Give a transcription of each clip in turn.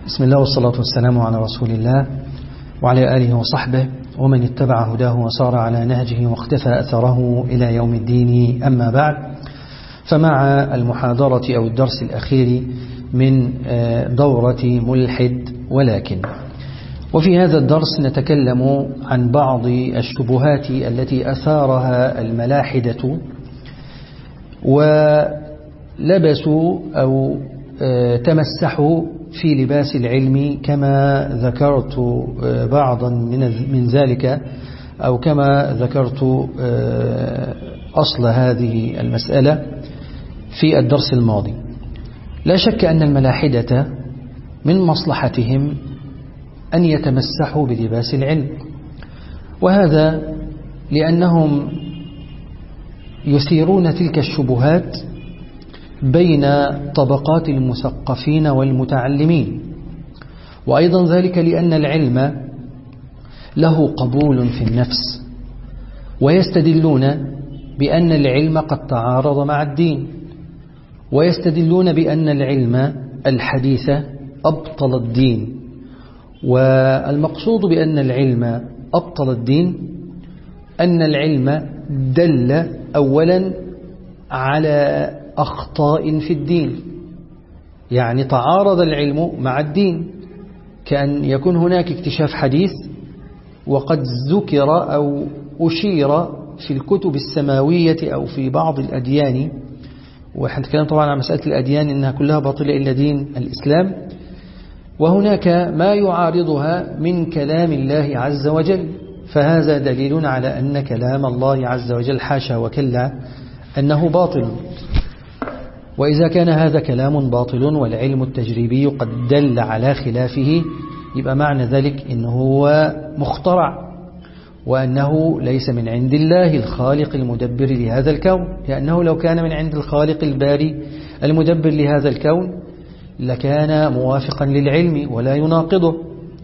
بسم الله والصلاة والسلام على رسول الله وعلى آله وصحبه ومن اتبع هداه وصار على نهجه واختفى أثره إلى يوم الدين. أما بعد، فمع المحاضرة أو الدرس الأخير من دورة ملحد ولكن. وفي هذا الدرس نتكلم عن بعض الشبهات التي أثارها الملاحدة ولبسوا أو تمسحوا في لباس العلم، كما ذكرت بعضا من ذلك أو كما ذكرت أصل هذه المسألة في الدرس الماضي. لا شك أن الملاحدة من مصلحتهم أن يتمسحوا بلباس العلم، وهذا لأنهم يثيرون تلك الشبهات بين طبقات المثقفين والمتعلمين، وأيضا ذلك لأن العلم له قبول في النفس، ويستدلون بأن العلم قد تعارض مع الدين، ويستدلون بأن العلم الحديث أبطل الدين. والمقصود بأن العلم أبطل الدين أن العلم دل أولا على أخطاء في الدين، يعني تعارض العلم مع الدين، كأن يكون هناك اكتشاف حديث وقد ذكر أو أشير في الكتب السماوية أو في بعض الأديان، ونتكلم طبعا عن مسألة الأديان إنها كلها باطلة إلا دين الإسلام، وهناك ما يعارضها من كلام الله عز وجل، فهذا دليل على أن كلام الله عز وجل حاشا وكلا أنه باطل. وإذا كان هذا كلام باطل والعلم التجريبي قد دل على خلافه، يبقى معنى ذلك إنه هو مخترع، وأنه ليس من عند الله الخالق المدبر لهذا الكون، لأنه لو كان من عند الخالق الباري المدبر لهذا الكون لكان موافقا للعلم ولا يناقضه.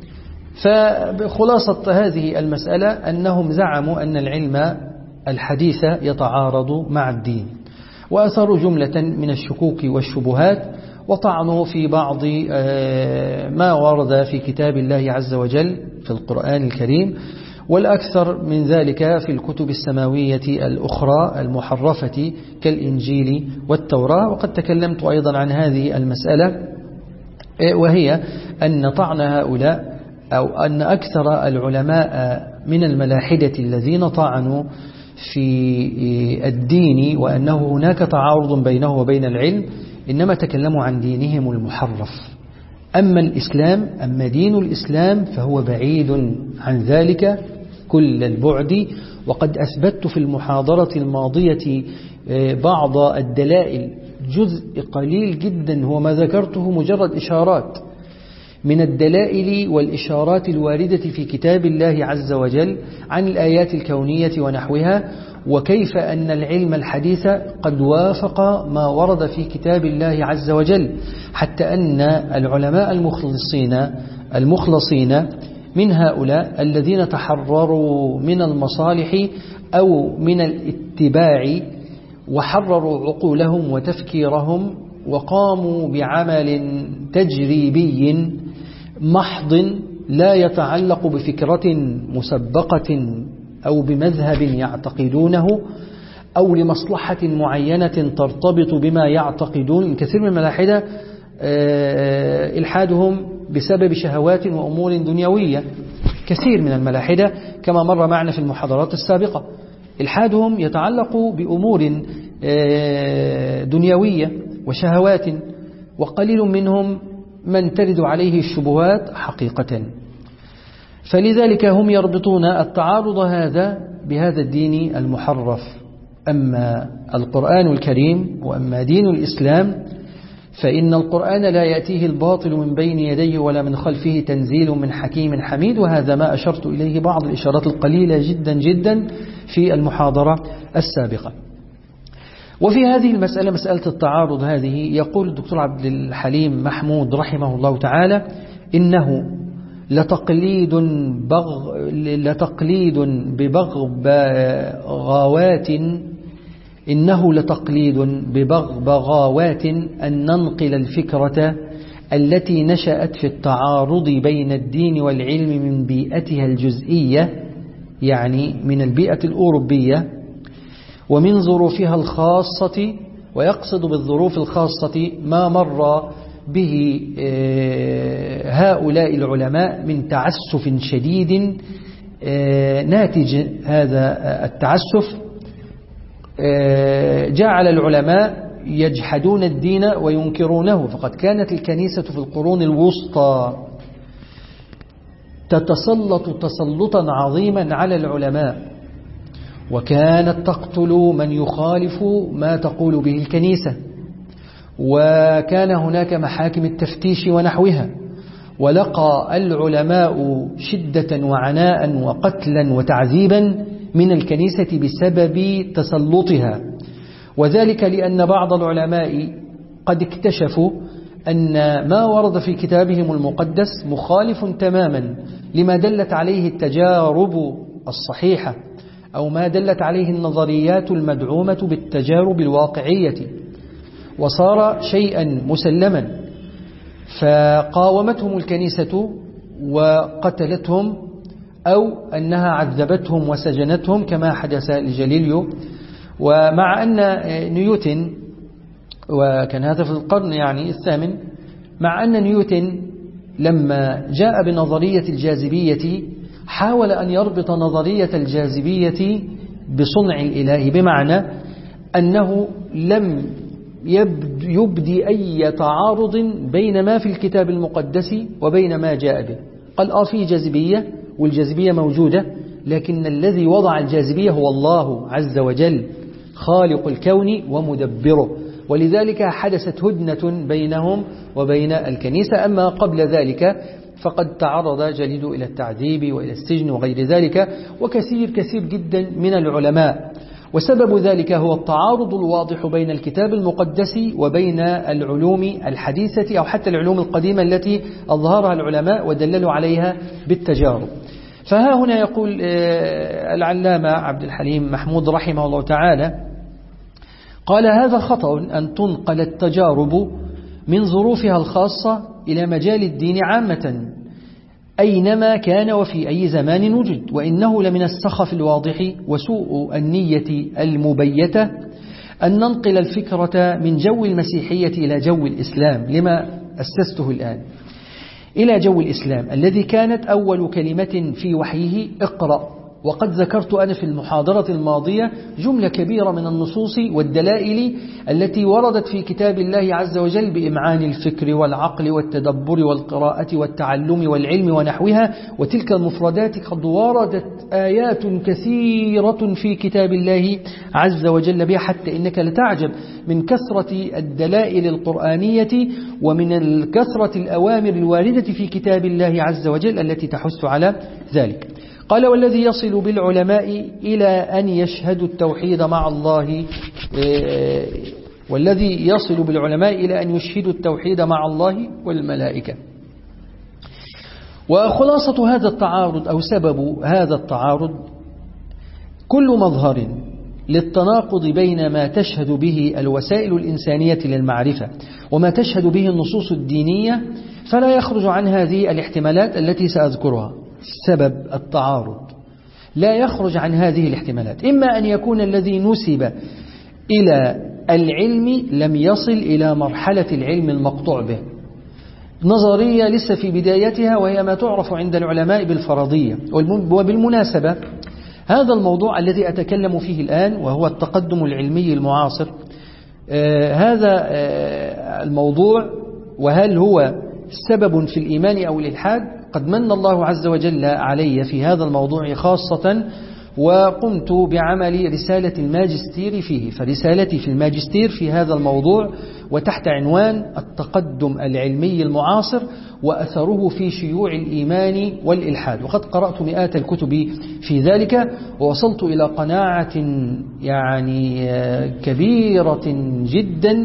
فبخلاصة هذه المسألة أنهم زعموا أن العلم الحديث يتعارض مع الدين، وأثروا جملة من الشكوك والشبهات، وطعنوا في بعض ما ورد في كتاب الله عز وجل في القرآن الكريم، والأكثر من ذلك في الكتب السماوية الأخرى المحرفة كالإنجيل والتوراة. وقد تكلمت أيضا عن هذه المسألة، وهي أن طعن هؤلاء أو أن أكثر العلماء من الملاحدة الذين طعنوا في الدين وأنه هناك تعارض بينه وبين العلم إنما تكلموا عن دينهم المحرف. أما الإسلام، أما دين الإسلام فهو بعيد عن ذلك كل البعد. وقد أثبتت في المحاضرة الماضية بعض الدلائل، جزء قليل جدا هو ما ذكرته مجرد إشارات من الدلائل والإشارات الواردة في كتاب الله عز وجل عن الآيات الكونية ونحوها، وكيف أن العلم الحديث قد وافق ما ورد في كتاب الله عز وجل، حتى أن العلماء المخلصين من هؤلاء الذين تحرروا من المصالح أو من الاتباع وحرروا عقولهم وتفكيرهم وقاموا بعمل تجريبي محض لا يتعلق بفكرة مسبقة أو بمذهب يعتقدونه أو لمصلحة معينة ترتبط بما يعتقدون. كثير من الملاحدة إلحادهم بسبب شهوات وأمور دنيوية، كثير من الملاحدة كما مر معنا في المحاضرات السابقة إلحادهم يتعلق بأمور دنيوية وشهوات، وقليل منهم من ترد عليه الشبهات حقيقة. فلذلك هم يربطون التعارض هذا بهذا الدين المحرف. أما القرآن الكريم وأما دين الإسلام فإن القرآن لا يأتيه الباطل من بين يديه ولا من خلفه، تنزيل من حكيم حميد، وهذا ما أشرت إليه بعض الإشارات القليلة جدا جدا في المحاضرة السابقة. وفي هذه المسألة، مسألة التعارض هذه، يقول الدكتور عبد الحليم محمود رحمه الله تعالى: إنه لتقليد ببغبغاوات أن ننقل الفكرة التي نشأت في التعارض بين الدين والعلم من بيئتها الجزئية، يعني من البيئة الأوروبية، ومن ظروفها الخاصة. ويقصد بالظروف الخاصة ما مر به هؤلاء العلماء من تعسف شديد، ناتج هذا التعسف جعل العلماء يجحدون الدين وينكرونه. فقد كانت الكنيسة في القرون الوسطى تتسلط تسلطا عظيما على العلماء، وكانت تقتل من يخالف ما تقول به الكنيسة، وكان هناك محاكم التفتيش ونحوها، ولقى العلماء شدة وعناء وقتلا وتعذيبا من الكنيسة بسبب تسلطها. وذلك لأن بعض العلماء قد اكتشفوا أن ما ورد في كتابهم المقدس مخالف تماما لما دلت عليه التجارب الصحيحة، أو ما دلت عليه النظريات المدعومة بالتجارب الواقعية، وصار شيئا مسلما. فقاومتهم الكنيسة وقتلتهم، أو أنها عذبتهم وسجنتهم كما حدث لجاليليو. ومع أن نيوتن، وكان هذا في القرن الثامن، مع أن نيوتن لما جاء بنظرية الجاذبية حاول أن يربط نظرية الجاذبية بصنع الإله، بمعنى أنه لم يبدي أي تعارض بين ما في الكتاب المقدس وبين ما جاء به. قال في جاذبية، والجاذبية موجودة، لكن الذي وضع الجاذبية هو الله عز وجل خالق الكون ومدبره، ولذلك حدثت هدنة بينهم وبين الكنيسة. أما قبل ذلك فقد تعرض جاليليو إلى التعذيب وإلى السجن وغير ذلك، وكثير جدا من العلماء. وسبب ذلك هو التعارض الواضح بين الكتاب المقدس وبين العلوم الحديثة، أو حتى العلوم القديمة التي أظهرها العلماء ودللوا عليها بالتجارب. فها هنا يقول العلامة عبد الحليم محمود رحمه الله تعالى، قال: هذا خطأ أن تنقل التجارب من ظروفها الخاصة إلى مجال الدين عامة أينما كان وفي أي زمان وجد، وإنه لمن السخف الواضح وسوء النية المبيتة أن ننقل الفكرة من جو المسيحية إلى جو الإسلام، لما أسسته الآن، إلى جو الإسلام الذي كانت أول كلمة في وحيه اقرأ. وقد ذكرت أنا في المحاضرة الماضية جملة كبيرة من النصوص والدلائل التي وردت في كتاب الله عز وجل بإمعان الفكر والعقل والتدبر والقراءة والتعلم والعلم ونحوها، وتلك المفردات قد وردت آيات كثيرة في كتاب الله عز وجل بها، حتى إنك لتعجب من كثرة الدلائل القرآنية ومن كثرة الأوامر الواردة في كتاب الله عز وجل التي تحث على ذلك. قال: والذي يصل بالعلماء إلى أن يشهدوا التوحيد مع الله، والذي يصل بالعلماء إلى أن يشهدوا التوحيد مع الله والملائكة. وخلاصة هذا التعارض أو سبب هذا التعارض كل مظهر للتناقض بين ما تشهد به الوسائل الإنسانية للمعرفة وما تشهد به النصوص الدينية، فلا يخرج عن هذه الاحتمالات التي سأذكرها. سبب التعارض لا يخرج عن هذه الاحتمالات: إما أن يكون الذي نسب إلى العلم لم يصل إلى مرحلة العلم المقطوع به، نظرية لسه في بدايتها، وهي ما تعرف عند العلماء بالفرضية. وبالمناسبة هذا الموضوع الذي أتكلم فيه الآن وهو التقدم العلمي المعاصر، هذا الموضوع وهل هو سبب في الإيمان أو الإلحاد، قد من الله عز وجل علي في هذا الموضوع خاصة، وقمت بعمل رسالة الماجستير فيه. فرسالتي في الماجستير في هذا الموضوع، وتحت عنوان التقدم العلمي المعاصر وأثره في شيوع الإيمان والإلحاد. وقد قرأت مئات الكتب في ذلك، ووصلت إلى قناعة كبيرة جدا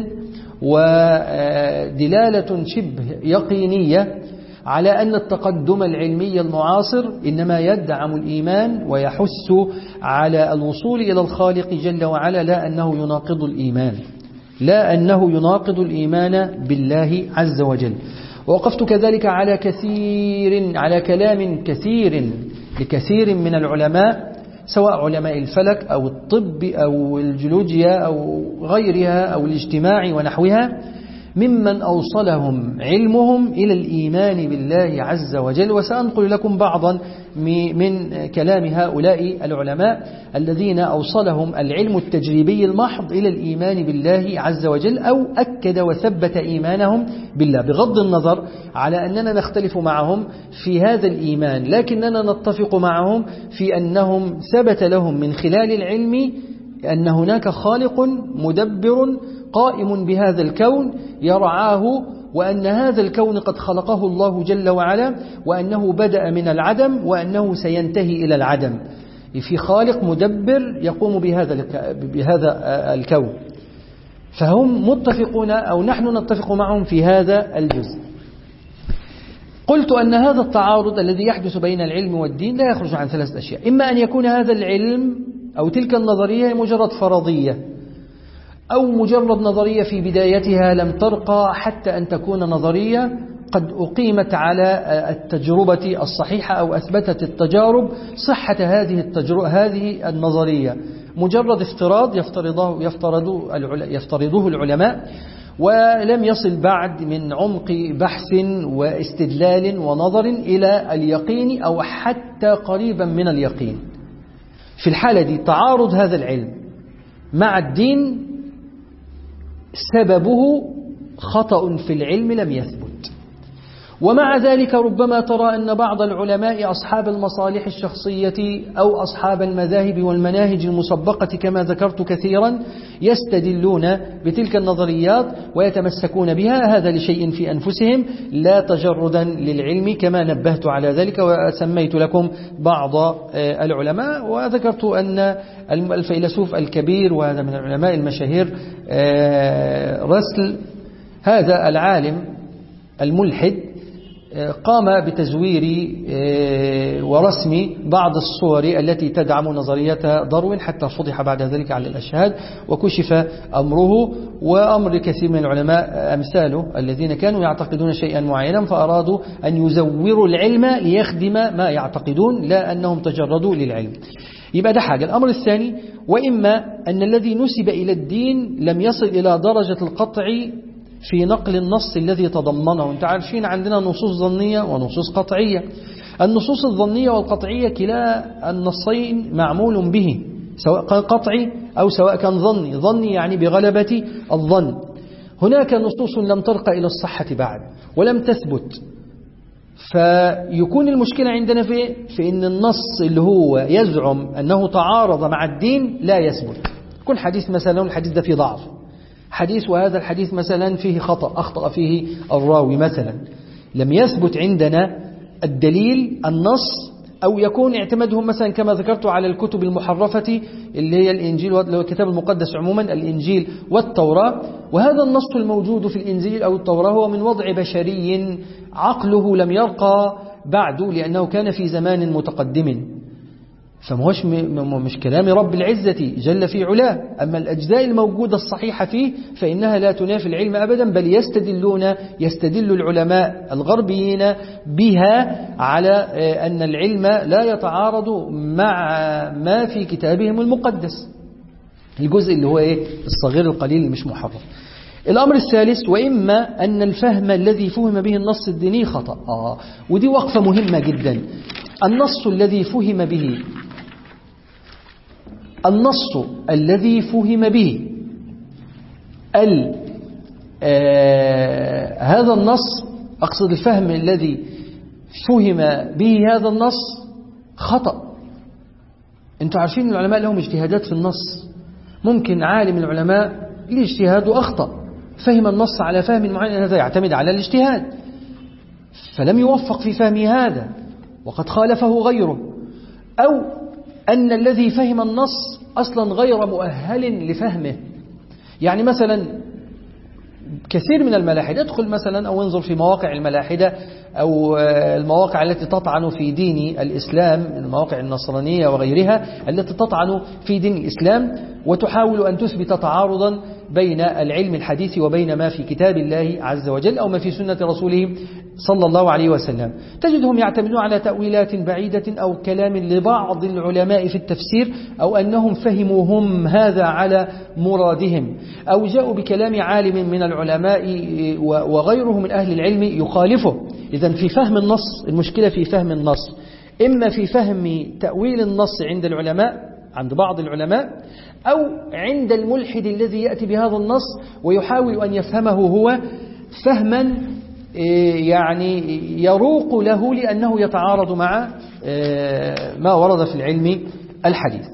ودلالة شبه يقينية على أن التقدم العلمي المعاصر إنما يدعم الإيمان ويحث على الوصول إلى الخالق جل وعلا، لا أنه يناقض الإيمان، لا أنه يناقض الإيمان بالله عز وجل. ووقفت كذلك على كلام كثير لكثير من العلماء، سواء علماء الفلك أو الطب أو الجيولوجيا أو غيرها أو الاجتماع ونحوها، ممن أوصلهم علمهم إلى الإيمان بالله عز وجل. وسأنقل لكم بعضا من كلام هؤلاء العلماء الذين أوصلهم العلم التجريبي المحض إلى الإيمان بالله عز وجل، أو أكد وثبت إيمانهم بالله، بغض النظر على أننا نختلف معهم في هذا الإيمان، لكننا نتفق معهم في أنهم ثبت لهم من خلال العلم أن هناك خالق مدبر قائم بهذا الكون يرعاه، وأن هذا الكون قد خلقه الله جل وعلا، وأنه بدأ من العدم وأنه سينتهي إلى العدم. في خالق مدبر يقوم بهذا الكون، فهم متفقون أو نحن نتفق معهم في هذا الجزء. قلت أن هذا التعارض الذي يحدث بين العلم والدين لا يخرج عن 3 أشياء: إما أن يكون هذا العلم أو تلك النظرية مجرد فرضية، أو مجرد نظرية في بدايتها لم ترقى حتى أن تكون نظرية قد أقيمت على التجربة الصحيحة أو أثبتت التجارب صحة هذه النظرية، مجرد افتراض يفترضه العلماء، ولم يصل بعد من عمق بحث واستدلال ونظر إلى اليقين أو حتى قريبا من اليقين. في الحالة دي تعارض هذا العلم مع الدين سببه خطأ في العلم لم يثبت. ومع ذلك ربما ترى أن بعض العلماء أصحاب المصالح الشخصية أو أصحاب المذاهب والمناهج المسبقة كما ذكرت كثيرا يستدلون بتلك النظريات ويتمسكون بها، هذا لشيء في أنفسهم لا تجردا للعلم، كما نبهت على ذلك وسميت لكم بعض العلماء. وذكرت أن الفيلسوف الكبير وهذا من العلماء المشاهير رسل، هذا العالم الملحد، قام بتزوير ورسم بعض الصور التي تدعم نظرية داروين، حتى فضح بعد ذلك على الأشهاد وكشف أمره وأمر كثير من العلماء أمثاله الذين كانوا يعتقدون شيئا معينا فأرادوا أن يزوروا العلم ليخدم ما يعتقدون، لا أنهم تجردوا للعلم. يبقى ده حاجة. الأمر الثاني: وإما أن الذي نسب إلى الدين لم يصل إلى درجة القطع في نقل النص الذي تضمنه. انت عارفين عندنا نصوص ظنية ونصوص قطعية. النصوص الظنية والقطعية كلا النصين معمول به، سواء كان قطعي أو سواء كان ظني. ظني يعني بغلبة الظن. هناك نصوص لم ترقى إلى الصحة بعد ولم تثبت، فيكون المشكلة عندنا في أن النص اللي هو يزعم أنه تعارض مع الدين لا يثبت. كل حديث مثلا الحديث ده فيه ضعف، حديث وهذا الحديث مثلا فيه خطأ، أخطأ فيه الراوي مثلا، لم يثبت عندنا الدليل النص، أو يكون اعتمادهم مثلا كما ذكرت على الكتب المحرفة اللي هي الإنجيل والكتاب المقدس عموما، الإنجيل والتوراة. وهذا النص الموجود في الإنجيل أو التوراة هو من وضع بشري عقله لم يرقى بعد، لأنه كان في زمان متقدم، فمهوش مش كلام رب العزة جل في علاه. أما الأجزاء الموجودة الصحيحة فيه فإنها لا تنافي العلم أبدا، بل يستدل العلماء الغربيين بها على أن العلم لا يتعارض مع ما في كتابهم المقدس، الجزء اللي هو الصغير القليل مش محرف. الأمر الثالث: وإما أن الفهم الذي فهم به النص الديني خطأ. ودي وقفة مهمة جدا. النص الذي فهم به هذا النص، أقصد الفهم الذي فهم به هذا النص خطأ. أنتوا عارفين العلماء لهم اجتهادات في النص، ممكن عالم العلماء له اجتهاد أخطأ، فهم النص على فهم معين، هذا يعتمد على الاجتهاد، فلم يوفق في فهم هذا وقد خالفه غيره. أو أن الذي فهم النص أصلا غير مؤهل لفهمه. يعني مثلا كثير من الملاحدة، ادخل مثلا أو انظر في مواقع الملاحدة أو المواقع التي تطعن في دين الإسلام، المواقع النصرانية وغيرها التي تطعن في دين الإسلام وتحاول أن تثبت تعارضا بين العلم الحديث وبين ما في كتاب الله عز وجل أو ما في سنة رسوله صلى الله عليه وسلم. تجدهم يعتمدون على تأويلات بعيدة أو كلام لبعض العلماء في التفسير، أو أنهم فهموا هم هذا على مرادهم، أو جاءوا بكلام عالم من العلماء وغيره من أهل العلم يخالفه. إذن في فهم النص المشكلة في فهم النص، إما في فهم تأويل النص عند العلماء، عند بعض العلماء، أو عند الملحد الذي يأتي بهذا النص ويحاول أن يفهمه هو فهما يعني يروق له لأنه يتعارض مع ما ورد في العلم الحديث.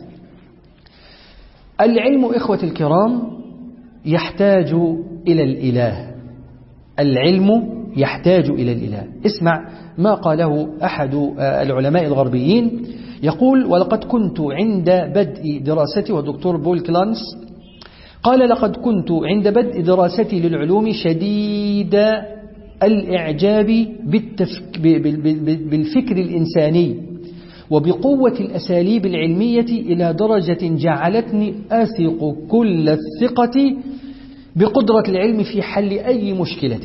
العلم إخوة الكرام يحتاج إلى الإله، العلم يحتاج إلى الإله. اسمع ما قاله أحد العلماء الغربيين، يقول: ولقد كنت عند بدء دراستي، ودكتور بول كلانس قال: لقد كنت عند بدء دراستي للعلوم شديد الإعجاب بالفكر الإنساني وبقوة الأساليب العلمية إلى درجة جعلتني أثق كل الثقة بقدرة العلم في حل أي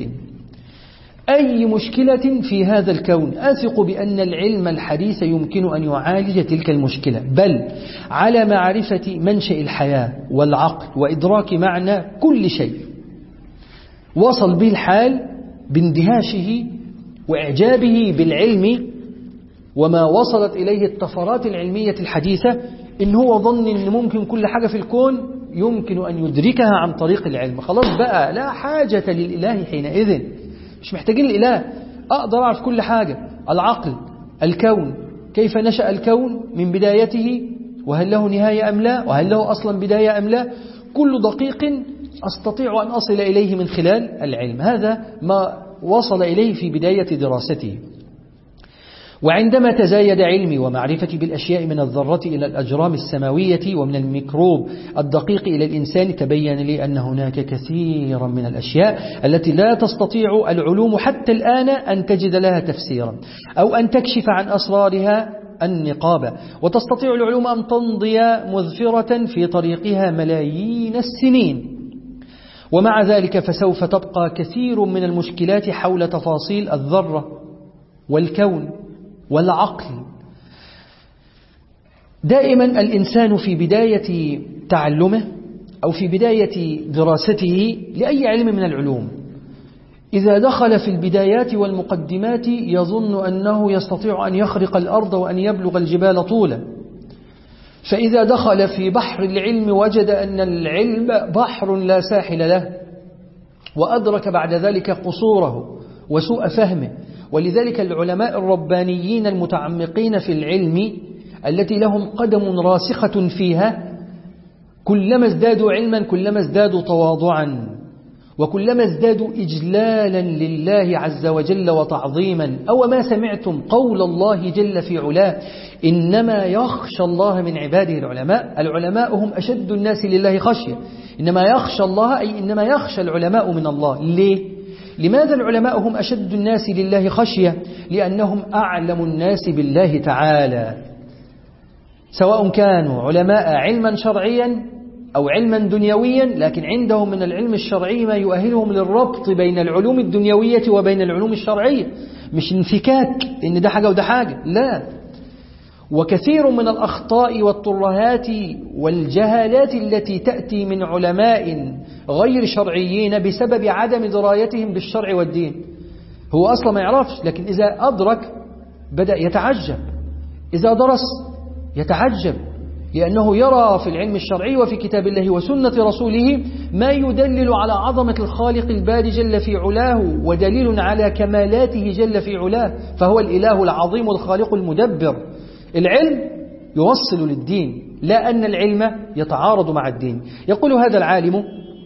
مشكلة في هذا الكون. أثق بأن العلم الحديث يمكن أن يعالج تلك المشكلة، بل على معرفة منشأ الحياة والعقل وإدراك معنى كل شيء. وصل به الحال باندهاشه وإعجابه بالعلم وما وصلت إليه الطفرات العلمية الحديثة، إن هو ظن إن ممكن كل حاجة في الكون يمكن أن يدركها عن طريق العلم. خلاص بقى لا حاجة للإله حينئذ، مش محتاجين الإله، أقدر أعرف كل حاجة، العقل، الكون، كيف نشأ الكون من بدايته، وهل له نهاية أم لا، وهل له أصلا بداية أم لا، كل دقيق أستطيع أن أصل إليه من خلال العلم. هذا ما وصل إليه في بداية دراسته. وعندما تزايد علمي ومعرفتي بالأشياء من الذرة إلى الأجرام السماوية ومن الميكروب الدقيق إلى الإنسان، تبين لي أن هناك كثيرا من الأشياء التي لا تستطيع العلوم حتى الآن أن تجد لها تفسيرا أو أن تكشف عن أسرارها النقابة، وتستطيع العلوم أن تمضي مظفرة في طريقها ملايين السنين. ومع ذلك فسوف تبقى كثير من المشكلات حول تفاصيل الذرة والكون والعقل. دائما الإنسان في بداية تعلمه أو في بداية دراسته لأي علم من العلوم، إذا دخل في البدايات والمقدمات يظن أنه يستطيع أن يخرق الأرض وأن يبلغ الجبال طولا، فإذا دخل في بحر العلم وجد أن العلم بحر لا ساحل له، وأدرك بعد ذلك قصوره وسوء فهمه. ولذلك العلماء الربانيين المتعمقين في العلم التي لهم قدم راسخة فيها، كلما ازدادوا علما كلما ازدادوا تواضعا، وكلما ازدادوا إجلالا لله عز وجل وتعظيما. أو ما سمعتم قول الله جل في علاه: إنما يخشى الله من عباده العلماء. العلماء هم أشد الناس لله خشية. إنما يخشى الله أي إنما يخشى العلماء من الله. ليه؟ لماذا العلماء هم أشد الناس لله خشية؟ لأنهم أعلم الناس بالله تعالى، سواء كانوا علماء علما شرعيا أو علما دنيويا، لكن عندهم من العلم الشرعي ما يؤهلهم للربط بين العلوم الدنيوية وبين العلوم الشرعية، مش انفكاك إن ده حاجة وده حاجة، لا. وكثير من الأخطاء والترهات والجهالات التي تأتي من علماء غير شرعيين بسبب عدم درايتهم بالشرع والدين. هو أصلا ما يعرفش، لكن إذا أدرك بدأ يتعجب، إذا درس يتعجب، لأنه يرى في العلم الشرعي وفي كتاب الله وسنة رسوله ما يدلل على عظمة الخالق الباري جل في علاه، ودليل على كمالاته جل في علاه، فهو الإله العظيم الخالق المدبر. العلم يوصل للدين، لا أن العلم يتعارض مع الدين. يقول هذا العالم: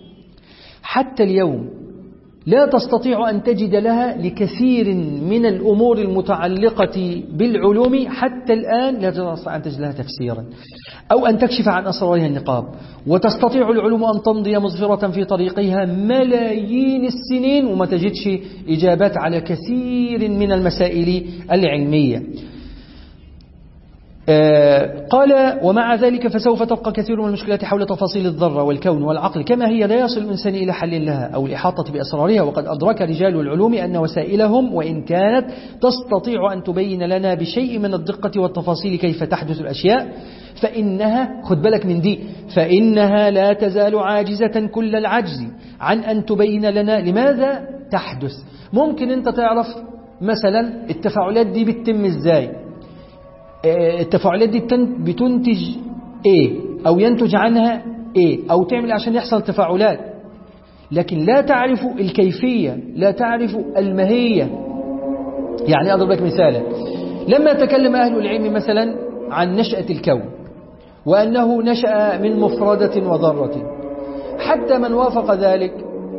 حتى اليوم لا تستطيع أن تجد لها لكثير من الأمور المتعلقة بالعلوم حتى الآن لا تستطيع أن تجد لها تفسيرا أو أن تكشف عن أسرارها النقاب، وتستطيع العلوم أن تمضي مظفرة في طريقها ملايين السنين وما تجدش إجابات على كثير من المسائل العلمية. قال ومع ذلك فسوف تبقى كثير من المشكلات حول تفاصيل الذرة والكون والعقل كما هي لا يصل الإنسان إلى حل لها أو الإحاطة بأسرارها، وقد أدرك رجال العلوم أن وسائلهم وإن كانت تستطيع أن تبين لنا بشيء من الدقة والتفاصيل كيف تحدث الأشياء فإنها، خد بالك من دي، فإنها لا تزال عاجزة كل العجز عن أن تبين لنا لماذا تحدث. ممكن أنت تعرف مثلا التفاعلات دي بتتم إزاي، التفاعلات دي بتنتج ايه او ينتج عنها ايه او تعمل عشان يحصل تفاعلات، لكن لا تعرف الكيفية، لا تعرف الماهية. يعني أضرب لك مثالا، لما تكلم أهل العلم مثلا عن نشأة الكون وأنه نشأ من مفردة وذرة، حتى من وافق ذلك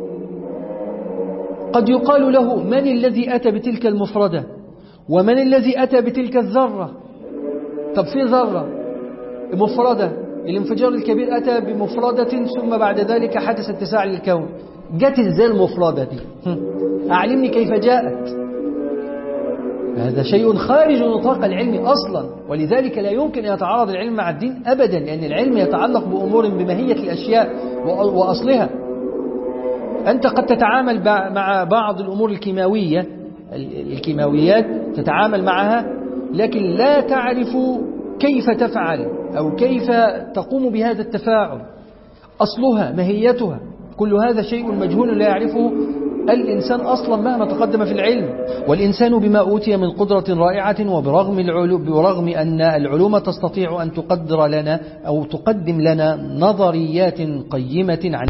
قد يقال له من الذي أتى بتلك المفردة ومن الذي أتى بتلك الذرة؟ طب في ذرة مفردة، الانفجار الكبير أتى بمفردة ثم بعد ذلك حدث اتساع للكون، جت ازاي المفردة دي؟ أعلمني كيف جاءت. هذا شيء خارج نطاق العلم أصلا، ولذلك لا يمكن أن يتعارض العلم مع الدين أبدا، لأن العلم يتعلق بأمور بماهية الأشياء وأصلها. أنت قد تتعامل مع بعض الأمور الكيماويات تتعامل معها، لكن لا تعرف كيف تفعل أو كيف تقوم بهذا التفاعل، أصلها ماهيتها، كل هذا شيء مجهول لا يعرفه الإنسان أصلا مهما تقدم في العلم. والإنسان بما أوتي من قدرة رائعة وبرغم أن العلوم تستطيع أن تقدر لنا أو تقدم لنا نظريات قيمة عن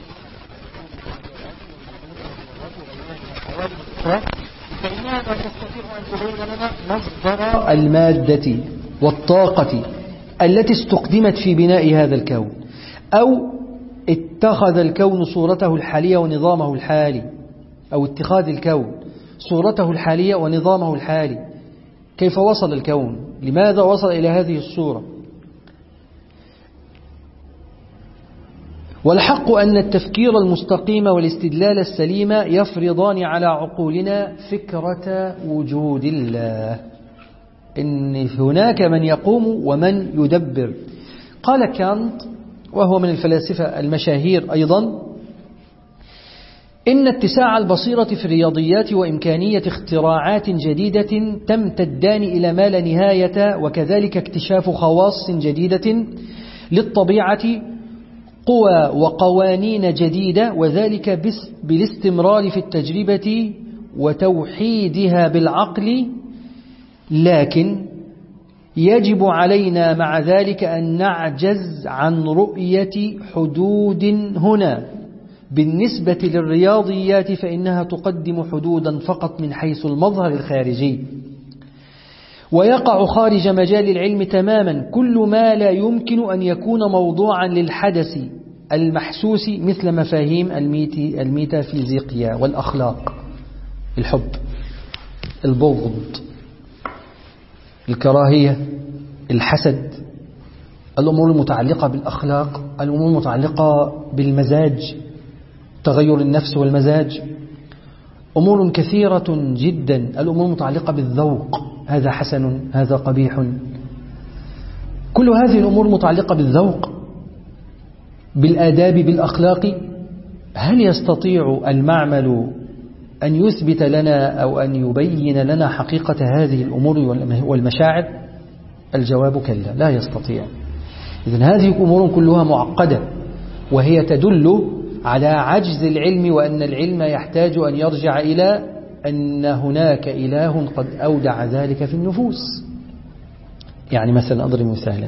المادة والطاقة التي استخدمت في بناء هذا الكون، أو اتخذ الكون صورته الحالية ونظامه الحالي، أو اتخاذ الكون صورته الحالية ونظامه الحالي. كيف وصل الكون؟ لماذا وصل إلى هذه الصورة؟ والحق أن التفكير المستقيم والاستدلال السليم يفرضان على عقولنا فكرة وجود الله، إن هناك من يقوم ومن يدبر. قال كانت وهو من الفلاسفة المشاهير أيضا: إن اتساع البصيرة في الرياضيات وإمكانية اختراعات جديدة تمتدان إلى ما لا نهاية، وكذلك اكتشاف خواص جديدة للطبيعة، قوى وقوانين جديدة، وذلك بالاستمرار في التجربة وتوحيدها بالعقل. لكن يجب علينا مع ذلك أن نعجز عن رؤية حدود هنا. بالنسبة للرياضيات فإنها تقدم حدودا فقط من حيث المظهر الخارجي، ويقع خارج مجال العلم تماما كل ما لا يمكن أن يكون موضوعا للحدث المحسوس، مثل مفاهيم الميتافيزيقيا والأخلاق، الحب، البغض، الكراهية، الحسد، الأمور المتعلقة بالأخلاق، الأمور المتعلقة بالمزاج، تغير النفس والمزاج، أمور كثيرة جدا، الأمور المتعلقة بالذوق، هذا حسن هذا قبيح، كل هذه الأمور متعلقة بالذوق، بالآداب، بالأخلاق. هل يستطيع المعمل أن يثبت لنا أو أن يبين لنا حقيقة هذه الأمور والمشاعر؟ الجواب كلا، لا يستطيع. إذن هذه أمور كلها معقدة، وهي تدل على عجز العلم، وأن العلم يحتاج أن يرجع إلى أن هناك إله قد أودع ذلك في النفوس. يعني مثلا أضرب مثالا: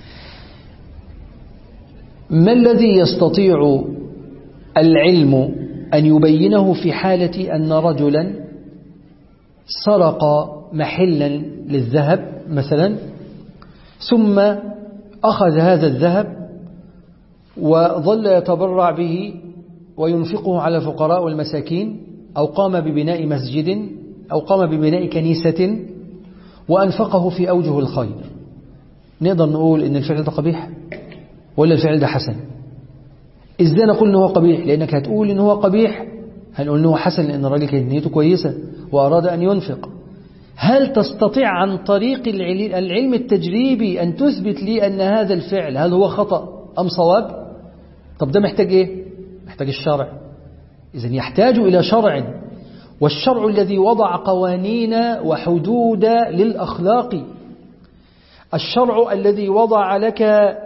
ما الذي يستطيع العلم أن يبينه في حالة أن رجلا سرق محلا للذهب مثلا، ثم أخذ هذا الذهب وظل يتبرع به وينفقه على الفقراء والمساكين، أو قام ببناء مسجد أو قام ببناء كنيسة وأنفقه في أوجه الخير؟ نقدر نقول إن الفعل ده قبيح ولا الفعل ده حسن؟ إزاي نقول إنه قبيح؟ لأنك هتقول إنه قبيح، هنقول إنه حسن لأن الراجل كانت نيته كويسة وأراد أن ينفق. هل تستطيع عن طريق العلم التجريبي أن تثبت لي أن هذا الفعل هل هو خطأ أم صواب؟ طب ده محتاج إيه؟ محتاج الشرع. إذن يحتاج إلى شرع، والشرع الذي وضع قوانين وحدود للأخلاق، الشرع الذي وضع لك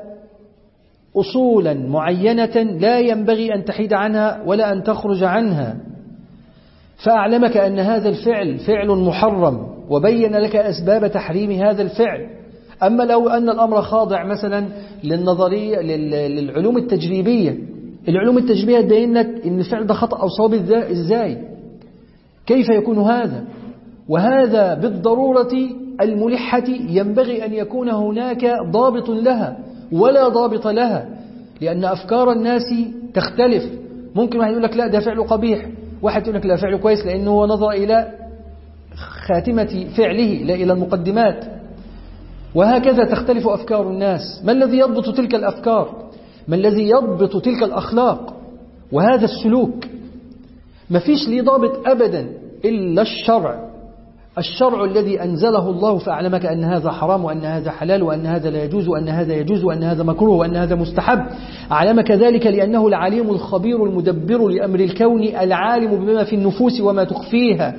أصولا معينة لا ينبغي أن تحيد عنها ولا أن تخرج عنها، فأعلمك أن هذا الفعل فعل محرم وبين لك أسباب تحريم هذا الفعل. أما لو أن الأمر خاضع مثلا للنظرية للعلوم التجريبية، العلوم التجريبية تبين لك أن الفعل ده خطأ أو صواب إزاي؟ كيف يكون هذا؟ وهذا بالضرورة الملحة ينبغي أن يكون هناك ضابط لها ولا ضابط لها، لأن أفكار الناس تختلف. ممكن واحد يقول لك لا ده فعله قبيح، واحد يقول لك لا فعله كويس لأنه هو نظر إلى خاتمة فعله لا إلى المقدمات، وهكذا تختلف أفكار الناس. ما الذي يضبط تلك الأفكار؟ ما الذي يضبط تلك الأخلاق وهذا السلوك؟ ما فيش لي ضابط أبدا إلا الشرع، الشرع الذي أنزله الله فأعلمك أن هذا حرام وأن هذا حلال وأن هذا لا يجوز وأن هذا يجوز وأن هذا مكروه وأن هذا مستحب. أعلمك ذلك لأنه العليم الخبير المدبر لأمر الكون، العالم بما في النفوس وما تخفيها.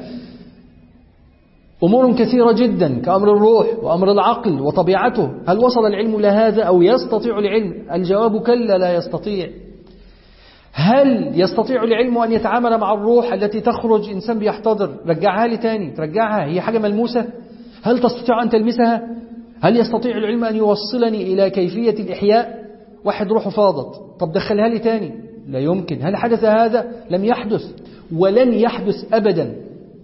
أمور كثيرة جدا كأمر الروح وأمر العقل وطبيعته، هل وصل العلم إلى هذا أو يستطيع العلم؟ الجواب كلا، لا يستطيع. هل يستطيع العلم أن يتعامل مع الروح التي تخرج إنسان بيحتضر؟ رجعها لي تاني، ترجعها، هي حاجة ملموسة؟ هل تستطيع أن تلمسها؟ هل يستطيع العلم أن يوصلني إلى كيفية الإحياء؟ واحد روحه فاضت، طب دخلها لي تاني، لا يمكن. هل حدث هذا؟ لم يحدث ولن يحدث أبدا،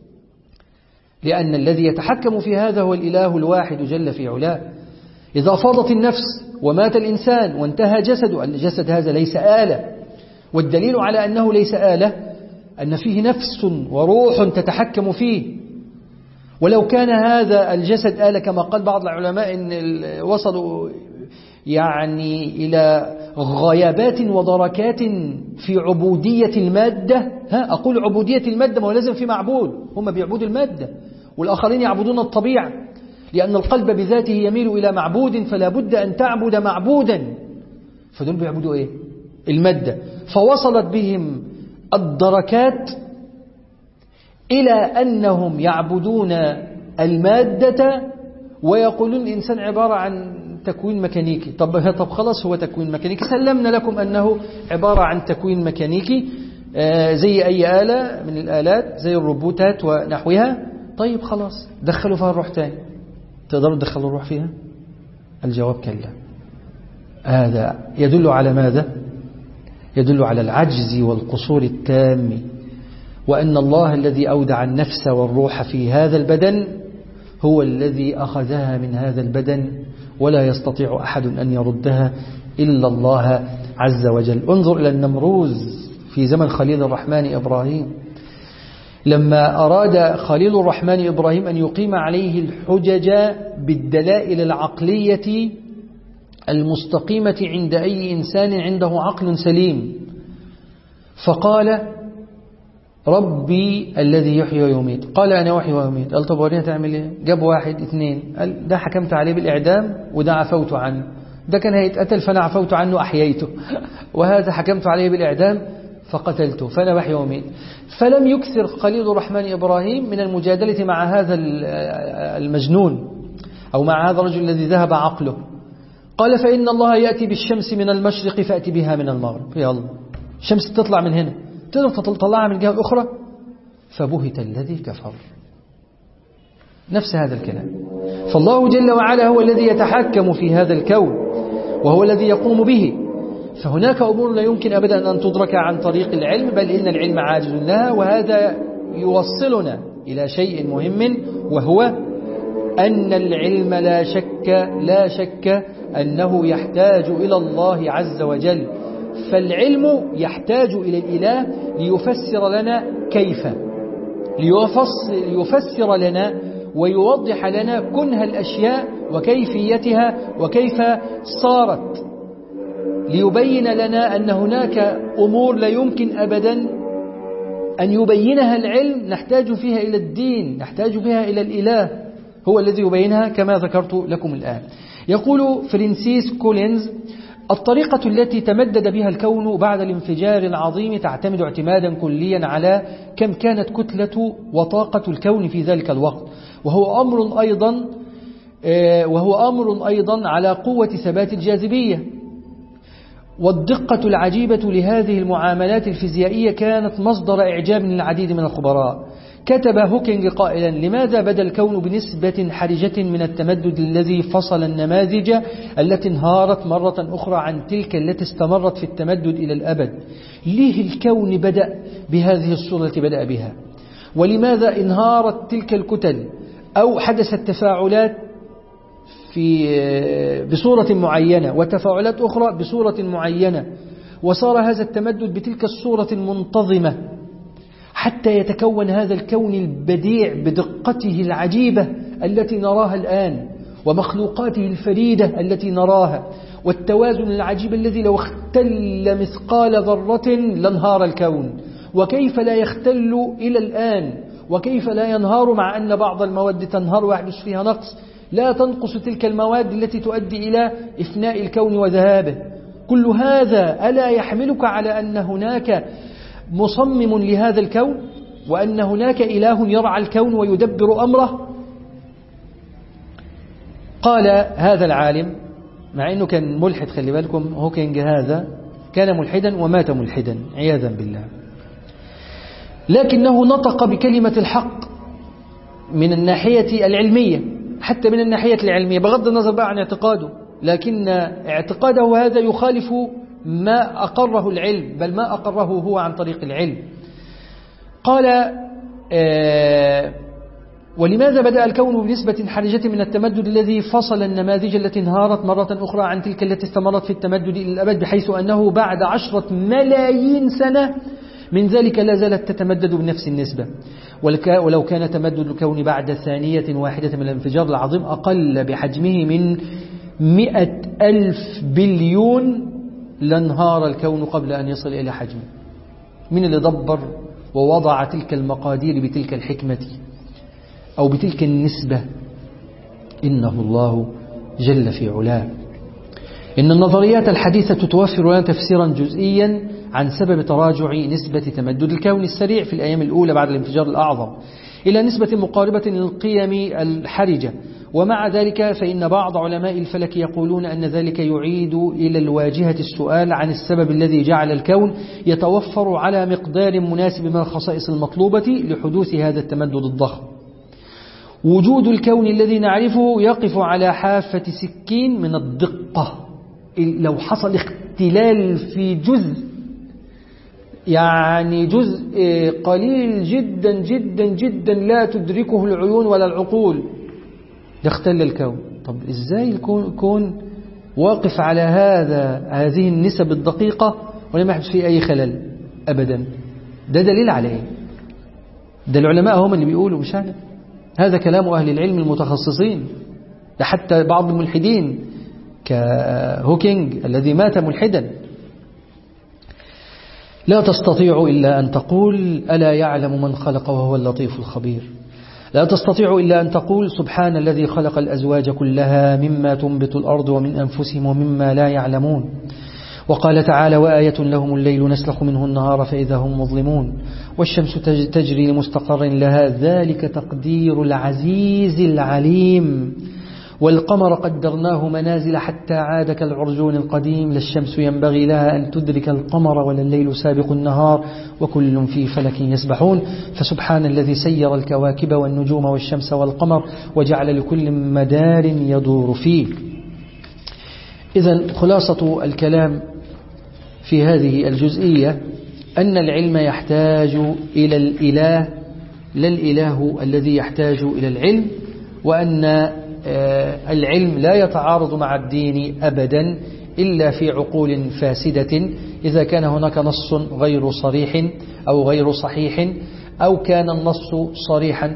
لأن الذي يتحكم في هذا هو الإله الواحد جل في علاه. إذا فاضت النفس ومات الإنسان وانتهى جسده، الجسد هذا ليس آلة، والدليل على أنه ليس آلة أن فيه نفس وروح تتحكم فيه. ولو كان هذا الجسد آلة كما قال بعض العلماء إن وصلوا يعني إلى غيابات ودركات في عبودية المادة. أقول عبودية المادة، ما هو لازم في معبود، هم بيعبدوا المادة والآخرين يعبدون الطبيعة، لأن القلب بذاته يميل إلى معبود، فلا بد أن تعبد معبودا. فدول بيعبدوا إيه؟ المادة. فوصلت بهم الدركات إلى أنهم يعبدون المادة ويقولون الإنسان عبارة عن تكوين ميكانيكي. طب خلاص هو تكوين ميكانيكي، سلمنا لكم أنه عبارة عن تكوين ميكانيكي زي أي آلة من الآلات، زي الروبوتات ونحوها. طيب خلاص دخلوا فيها الروح تاني، تقدروا تدخلوا الروح فيها؟ الجواب كلا. هذا يدل على ماذا؟ يدل على العجز والقصور التام، وأن الله الذي أودع النفس والروح في هذا البدن هو الذي أخذها من هذا البدن، ولا يستطيع أحد أن يردها إلا الله عز وجل. انظر إلى النمروز في زمن خليل الرحمن إبراهيم، لما أراد خليل الرحمن إبراهيم أن يقيم عليه الحجج بالدلائل العقلية المستقيمة عند أي إنسان عنده عقل سليم، فقال ربي الذي يحيي ويميت. قال أنا أحيي ويميت. قال طب ورينا تعمل إيه؟ جاب واحد اثنين، قال ده حكمت عليه بالإعدام وده عفوت عنه، ده كان هيتقتل فأنا عفوت عنه أحييته، وهذا حكمت عليه بالإعدام فقتلته فأنا بحي وميت. فلم يكثر خليل الرحمن إبراهيم من المجادلة مع هذا المجنون أو مع هذا الرجل الذي ذهب عقله. قال فإن الله يأتي بالشمس من المشرق فأتي بها من المغرب. يا الله، الشمس تطلع من هنا، تقدر تطلعها من الجهة الأخرى؟ فبهت الذي كفر. نفس هذا الكلام. فالله جل وعلا هو الذي يتحكم في هذا الكون وهو الذي يقوم به، فهناك أمور لا يمكن أبدا أن تدرك عن طريق العلم، بل إن العلم عاجز لها. وهذا يوصلنا إلى شيء مهم، وهو أن العلم لا شك أنه يحتاج إلى الله عز وجل. فالعلم يحتاج إلى الإله ليفسر لنا كيف، ليفسر لنا ويوضح لنا كنه الأشياء وكيفيتها وكيف صارت، ليبين لنا أن هناك أمور لا يمكن أبدا أن يبينها العلم نحتاج فيها إلى الدين، نحتاج فيها إلى الإله هو الذي يبينها كما ذكرت لكم الآن. يقول فرانسيس كولينز: الطريقة التي تمدد بها الكون بعد الانفجار العظيم تعتمد اعتمادا كليا على كم كانت كتلة وطاقة الكون في ذلك الوقت، وهو أمر أيضا على قوة ثبات الجاذبية. والدقة العجيبة لهذه المعاملات الفيزيائية كانت مصدر إعجاب للعديد من الخبراء. كتب هوكينج قائلا: لماذا بدا الكون بنسبة حرجة من التمدد الذي فصل النماذج التي انهارت مرة أخرى عن تلك التي استمرت في التمدد إلى الأبد؟ ليه الكون بدأ بهذه الصورة التي بدأ بها؟ ولماذا انهارت تلك الكتل أو حدثت تفاعلات بصورة معينة وتفاعلات أخرى بصورة معينة، وصار هذا التمدد بتلك الصورة المنتظمة حتى يتكون هذا الكون البديع بدقته العجيبة التي نراها الآن، ومخلوقاته الفريدة التي نراها، والتوازن العجيب الذي لو اختل مثقال ذرة لانهار الكون. وكيف لا يختل إلى الآن؟ وكيف لا ينهار مع أن بعض المواد تنهار ويحدث فيها نقص؟ لا تنقص تلك المواد التي تؤدي إلى إفناء الكون وذهابه. كل هذا ألا يحملك على أن هناك مصمم لهذا الكون، وأن هناك إله يرعى الكون ويدبر أمره؟ قال هذا العالم، مع أنه كان ملحد، خلي بالكم هوكينج هذا كان ملحدا ومات ملحدا عياذا بالله، لكنه نطق بكلمة الحق من الناحية العلمية، حتى من الناحية العلمية بغض النظر بقى عن اعتقاده، لكن اعتقاده هذا يخالف ما أقره العلم، بل ما أقره هو عن طريق العلم. قال: ولماذا بدأ الكون بنسبة حرجة من التمدد الذي فصل النماذج التي انهارت مرة أخرى عن تلك التي استمرت في التمدد إلى الأبد، بحيث أنه بعد 10 ملايين سنة من ذلك لا زالت تتمدد بنفس النسبة؟ ولو كان تمدد الكون بعد ثانية واحدة من الانفجار العظيم أقل بحجمه من 100,000 بليون لانهار الكون قبل أن يصل إلى حجمه. من اللي دبر ووضع تلك المقادير بتلك الحكمة أو بتلك النسبة؟ إنه الله جل في علاه. إن النظريات الحديثة توفر لنا تفسيرا جزئيا عن سبب تراجع نسبة تمدد الكون السريع في الأيام الأولى بعد الانفجار الأعظم إلى نسبة مقاربة للقيم الحرجة. ومع ذلك فإن بعض علماء الفلك يقولون أن ذلك يعيد إلى الواجهة السؤال عن السبب الذي جعل الكون يتوفر على مقدار مناسب من الخصائص المطلوبة لحدوث هذا التمدد الضخم. وجود الكون الذي نعرفه يقف على حافة سكين من الدقة. لو حصل اختلال في جزء، يعني جزء قليل جدا جدا جدا لا تدركه العيون ولا العقول، يختل الكون. طب إزاي الكون واقف على هذه النسب الدقيقة ولم يحدث فيه أي خلل أبدا؟ ده دليل على إيه؟ ده العلماء هم اللي بيقولوا، مش أنا. هذا كلام أهل العلم المتخصصين، ده حتى بعض الملحدين كهوكينج الذي مات ملحدا. لا تستطيع إلا أن تقول: ألا يعلم من خلق وهو اللطيف الخبير. لا تستطيع إلا أن تقول: سبحان الذي خلق الأزواج كلها مما تنبت الأرض ومن أنفسهم ومما لا يعلمون. وقال تعالى: وآية لهم الليل نسلخ منه النهار فإذا هم مظلمون والشمس تجري لمستقر لها ذلك تقدير العزيز العليم. والقمر قدرناه منازل حتى عاد كالعرجون القديم. لا الشمس ينبغي لها أن تدرك القمر ولا الليل سابق النهار وكل في فلك يسبحون. فسبحان الذي سير الكواكب والنجوم والشمس والقمر وجعل لكل مدار يدور فيه. إذن خلاصة الكلام في هذه الجزئية أن العلم يحتاج إلى الإله، لا الإله الذي يحتاج إلى العلم، وأن العلم لا يتعارض مع الدين أبدا إلا في عقول فاسدة، إذا كان هناك نص غير صريح أو غير صحيح، أو كان النص صريحا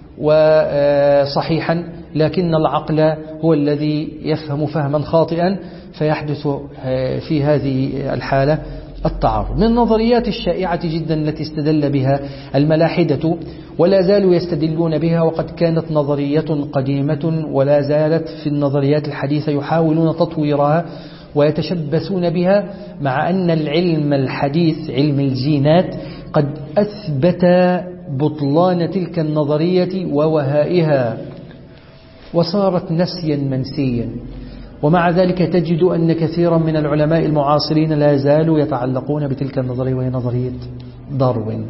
وصحيحا لكن العقل هو الذي يفهم فهما خاطئا، فيحدث في هذه الحالة التعارض. من النظريات الشائعة جدا التي استدل بها الملاحدة ولا زالوا يستدلون بها، وقد كانت نظرية قديمة ولا زالت في النظريات الحديثة يحاولون تطويرها ويتشبثون بها، مع أن العلم الحديث علم الجينات قد أثبت بطلان تلك النظرية ووهائها وصارت نسيا منسيا. ومع ذلك تجد أن كثيرا من العلماء المعاصرين لا زالوا يتعلقون بتلك النظرية، وهي نظرية داروين.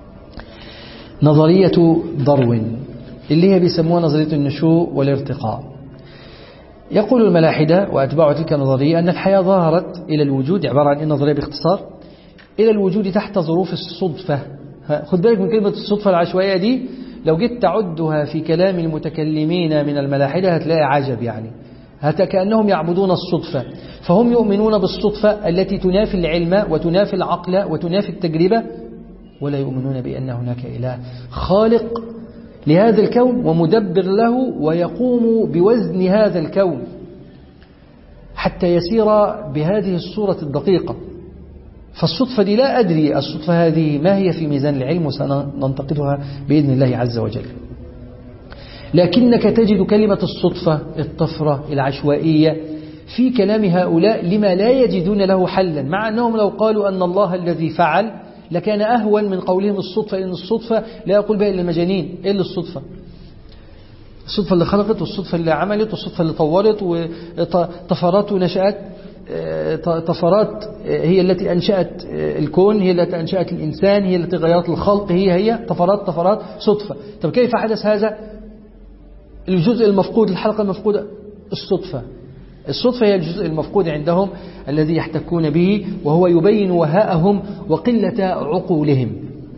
نظرية داروين اللي هي بيسموها نظرية النشوء والارتقاء. يقول الملاحدة وأتباع تلك النظرية أن الحياة ظهرت إلى الوجود، عبارة عن النظرية باختصار، إلى الوجود تحت ظروف الصدفة. خد بالك من كلمة الصدفة العشوائية دي، لو جيت تعدها في كلام المتكلمين من الملاحدة هتلاقي عجب، يعني كأنهم يعبدون الصدفة، فهم يؤمنون بالصدفة التي تنافي العلم وتنافي العقل وتنافي التجربة، ولا يؤمنون بأن هناك إله خالق لهذا الكون ومدبر له ويقوم بوزن هذا الكون حتى يسير بهذه الصورة الدقيقة. فالصدفة دي لا أدري الصدفة هذه ما هي في ميزان العلم، وسننتقدها بإذن الله عز وجل. لكنك تجد كلمة الصدفة، الطفرة، العشوائية في كلام هؤلاء لما لا يجدون له حلا، مع أنهم لو قالوا أن الله الذي فعل لكان أهون من قولهم الصدفة، لأن الصدفة لا يقول بها إلا المجانين. إيه اللي الصدفة؟ الصدفة اللي خلقت، والصدفة اللي عملت، والصدفة اللي طورت، وطفرات ونشأت. طفرات هي التي أنشأت الكون، هي التي أنشأت الإنسان، هي التي غيرت الخلق، هي طفرات صدفة. طب كيف حدث هذا؟ الجزء المفقود، الحلقة المفقودة، الصدفة هي الجزء المفقود عندهم الذي يحتكون به، وهو يبين وهاءهم وقلة عقولهم.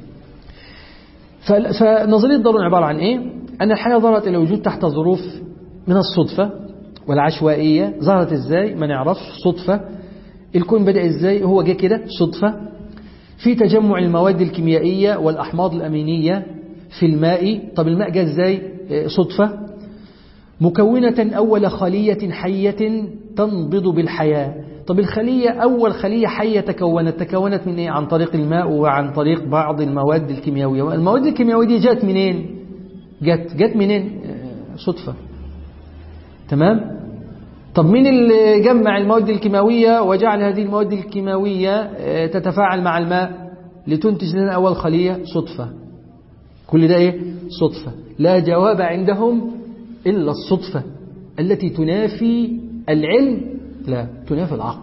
فنظرية داروين عبارة عن إيه؟ أن الحياة ظهرت إلى وجود تحت ظروف من الصدفة والعشوائية. ظهرت إزاي؟ ما نعرفش. صدفة. الكون بدأ إزاي؟ هو جه كده صدفة. في تجمع المواد الكيميائية والأحماض الأمينية في الماء. طب الماء جه إزاي؟ صدفة. مكونة أول خلية حية تنبض بالحياة. طب الخلية، أول خلية حية تكونت من إيه؟ عن طريق الماء وعن طريق بعض المواد الكيميائية. المواد الكيميائية دي جت منين؟ جت منين؟ صدفة. تمام؟ طب مين اللي جمع المواد الكيماوية وجعل هذه المواد الكيماوية تتفاعل مع الماء لتنتج لنا أول خلية؟ صدفة. كل ده إيه؟ صدفة. لا جواب عندهم إلا الصدفة التي تنافي العلم، لا تنافي العقل.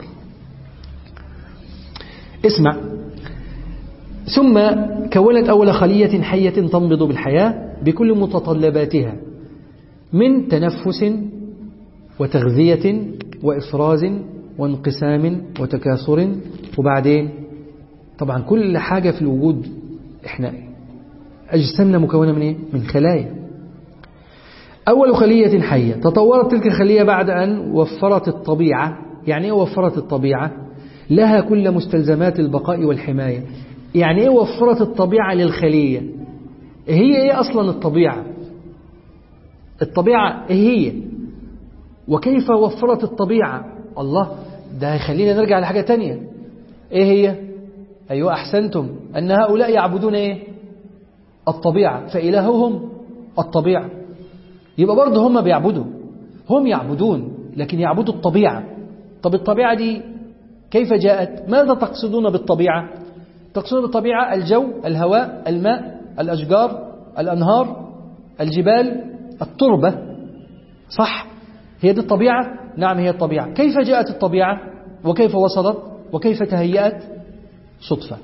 اسمع. ثم كونت أول خلية حية تنبض بالحياة بكل متطلباتها من تنفس وتغذية وإفراز وانقسام وتكاثر. وبعدين طبعا كل حاجة في الوجود، احنا أجسامنا مكونة من إيه؟ من خلايا. أول خلية حية تطورت تلك الخلية بعد أن وفرت الطبيعة. يعني إيه وفرت الطبيعة؟ لها كل مستلزمات البقاء والحماية. يعني إيه وفرت الطبيعة للخلية؟ هي إيه أصلا الطبيعة؟ الطبيعة هي، وكيف وفرت الطبيعة؟ الله، ده هيخلينا نرجع لحاجة تانية. إيه هي؟ أيوة أحسنتم، أن هؤلاء يعبدون إيه؟ الطبيعة، فإلههم الطبيعة. يبقى برضه هم يعبدون لكن يعبدوا الطبيعة. طب الطبيعة دي كيف جاءت؟ ماذا تقصدون بالطبيعة؟ تقصدون بالطبيعة الجو، الهواء، الماء، الأشجار، الأنهار، الجبال، التربة، صح؟ هي دي الطبيعة؟ نعم هي الطبيعة. كيف جاءت الطبيعة؟ وكيف وصلت؟ وكيف تهيأت؟ صدفة.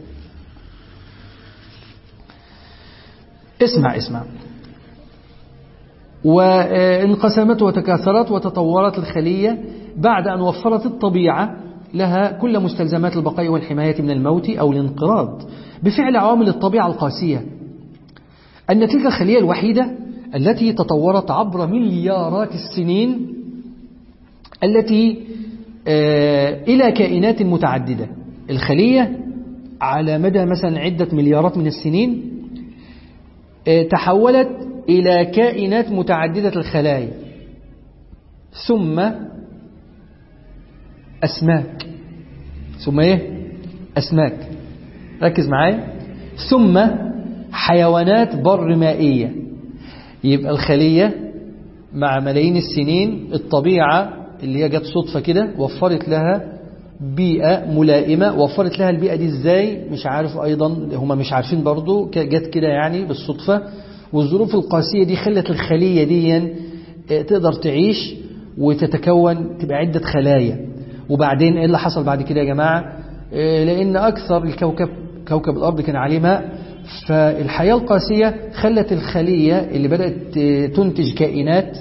اسمع. وانقسمت وتكاثرت وتطورت الخلية بعد أن وفرت الطبيعة لها كل مستلزمات البقاء والحماية من الموت أو الانقراض بفعل عوامل الطبيعة القاسية. أن تلك الخلية الوحيدة التي تطورت عبر مليارات السنين التي إلى كائنات متعددة. الخلية على مدى مثلا عدة مليارات من السنين تحولت إلى كائنات متعددة الخلايا، ثم أسماك، ثم إيه؟ أسماك، ركز معايا، ثم حيوانات بر مائية. يبقى الخلية مع ملايين السنين الطبيعة اللي هي جت صدفة كده وفرت لها بيئة ملائمة. وفرت لها البيئة دي ازاي مش عارف، أيضا هم مش عارفين برضو، جت كده يعني بالصدفة. والظروف القاسية دي خلت الخلية دي تقدر تعيش وتتكون، تبقى عدة خلايا. وبعدين ايه اللي حصل بعد كده يا جماعة؟ لأن أكثر الكوكب، كوكب الأرض، كان عليه ماء. فالحياة القاسية خلت الخلية اللي بدأت تنتج كائنات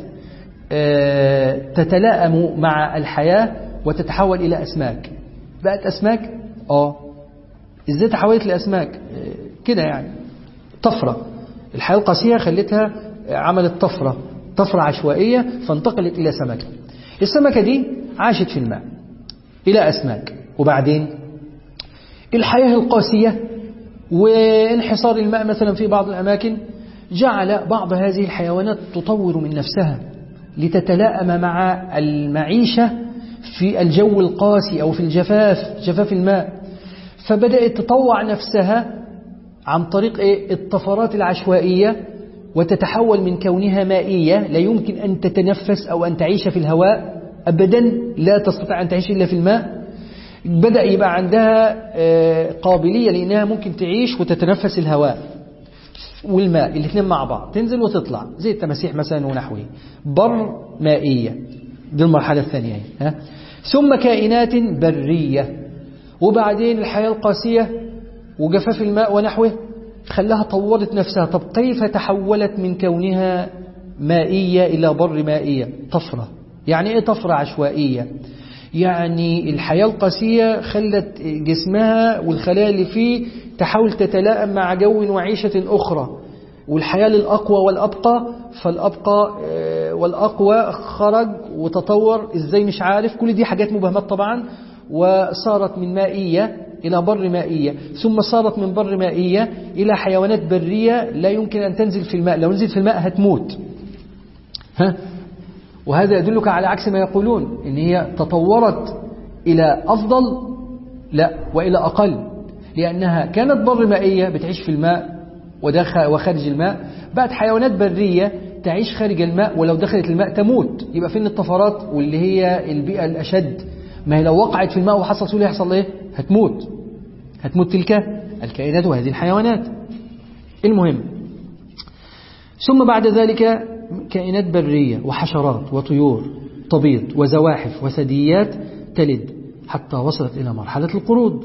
تتلائم مع الحياة وتتحول إلى أسماك. بقت أسماك. إزاي تحولت لأسماك؟ كده يعني طفرة. الحياة القاسية خلتها، عملت طفرة عشوائية، فانتقلت إلى سمكة. السمكة دي عاشت في الماء إلى أسماك. وبعدين الحياة القاسية وانحصار الماء مثلا في بعض الأماكن جعل بعض هذه الحيوانات تطور من نفسها لتتلائم مع المعيشة في الجو القاسي أو في جفاف الماء. فبدأت تطوع نفسها عن طريق الطفرات العشوائية، وتتحول من كونها مائية لا يمكن أن تتنفس أو أن تعيش في الهواء أبدا، لا تستطيع أن تعيش إلا في الماء. بدأ يبقى عندها قابلية لأنها ممكن تعيش وتتنفس الهواء والماء الاثنين مع بعض، تنزل وتطلع زي التماسيح مثلا ونحوه. بر مائية، دي المرحلة الثانية. ثم كائنات برية. وبعدين الحياة القاسية وجفاف الماء ونحوه خلاها طورت نفسها. طب كيف تحولت من كونها مائية إلى بر مائية؟ طفرة. يعني إيه طفرة عشوائية؟ يعني الحياة القاسية خلت جسمها والخلايا اللي فيه تحاول تتلائم مع جو وعيشة أخرى. والحياة للأقوى والأبقى، فالأبقى والأقوى خرج وتطور إزاي مش عارف. كل دي حاجات مبهمات طبعا. وصارت من مائية إلى بر مائية، ثم صارت من بر مائية إلى حيوانات برية لا يمكن أن تنزل في الماء، لو نزلت في الماء هتموت. وهذا يدلك على عكس ما يقولون، إن هي تطورت إلى أفضل، لا، وإلى أقل. لأنها كانت بر مائية بتعيش في الماء وخارج الماء، بقت حيوانات برية تعيش خارج الماء، ولو دخلت الماء تموت. يبقى فين الطفرات واللي هي البيئة الأشد؟ ما هي لو وقعت في الماء وحصل سهولة يحصل إيه؟ هتموت تلك الكائنات وهذه الحيوانات. المهم، ثم بعد ذلك كائنات برية وحشرات وطيور تبيض وزواحف وثدييات تلد، حتى وصلت إلى مرحلة القرود.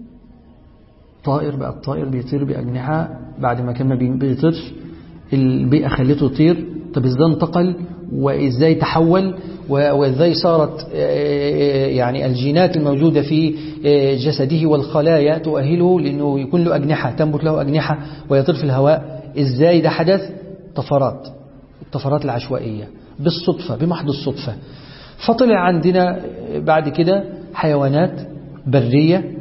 بقى الطائر بيطير بأجنحة بعد ما كان ما بيطيرش، البيئة خلته يطير. طب ازاي انتقل وازاي تحول وازاي صارت يعني الجينات الموجودة في جسده والخلايا تؤهله لأنه يكون له أجنحة، تنبت له أجنحة ويطير في الهواء؟ ازاي ده حدث؟ الطفرات العشوائية بالصدفة، بمحض الصدفة. فطلع عندنا بعد كده حيوانات برية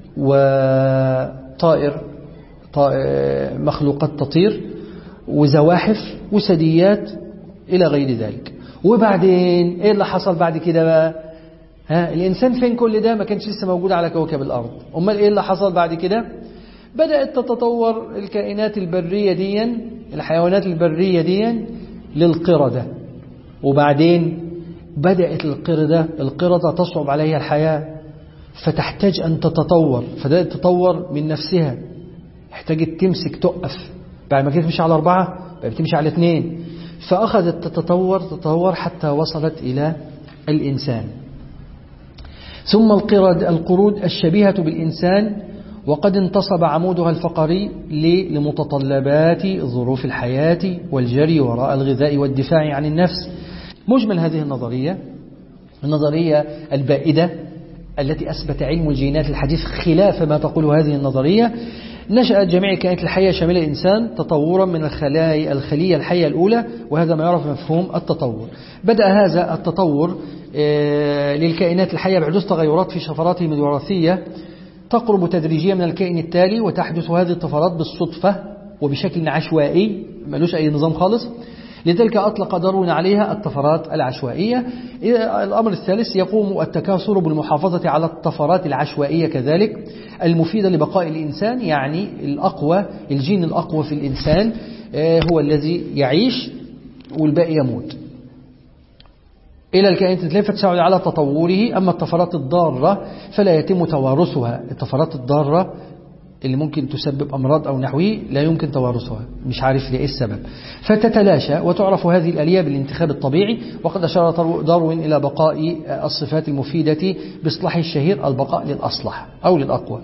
وطائر، مخلوقات تطير، وزواحف وثدييات إلى غير ذلك. وبعدين إيه اللي حصل بعد كده بقى؟ الإنسان فين كل ده؟ ما كانش لسه موجود على كوكب الأرض. أمال إيه اللي حصل بعد كده؟ بدأت تتطور الكائنات البرية دي، الحيوانات البرية دي، للقردة. وبعدين بدأت القردة تصعب عليها الحياة، فتحتاج أن تتطور. فبدأت تتطور من نفسها، احتاجت تمسك تقف. بعد ما كانت تمشي على 4 بقت تمشي على 2. فأخذت تتطور حتى وصلت إلى الإنسان. ثم القرود الشبيهة بالإنسان، وقد انتصب عمودها الفقري لمتطلبات ظروف الحياة والجري وراء الغذاء والدفاع عن النفس. مجمل هذه النظرية البائدة التي أثبت علم الجينات الحديث خلاف ما تقول هذه النظرية. نشأت جميع الكائنات الحية شاملة الإنسان تطورا من الخلية الحية الأولى، وهذا ما يعرف مفهوم التطور. بدأ هذا التطور للكائنات الحية بحدوث تغيرات في شفراتهم الوراثية تقرب تدريجيا من الكائن التالي، وتحدث هذه الطفرات بالصدفة وبشكل عشوائي ملوش أي نظام خالص، لذلك أطلق داروين عليها الطفرات العشوائية. الأمر الثالث يقوم التكاثر بالمحافظة على الطفرات العشوائية كذلك المفيدة لبقاء الإنسان، يعني الأقوى الجين الأقوى في الإنسان هو الذي يعيش والباقي يموت إلى الكائنات التالفة تساعد على تطوره. أما الطفرات الضارة فلا يتم توارثها. الطفرات الضارة اللي ممكن تسبب أمراض أو نحوه لا يمكن توارثها، مش عارف لإيه السبب، فتتلاشى. وتعرف هذه الآلية بالانتخاب الطبيعي. وقد أشار داروين إلى بقاء الصفات المفيدة باصطلاحه الشهير البقاء للأصلح أو للأقوى.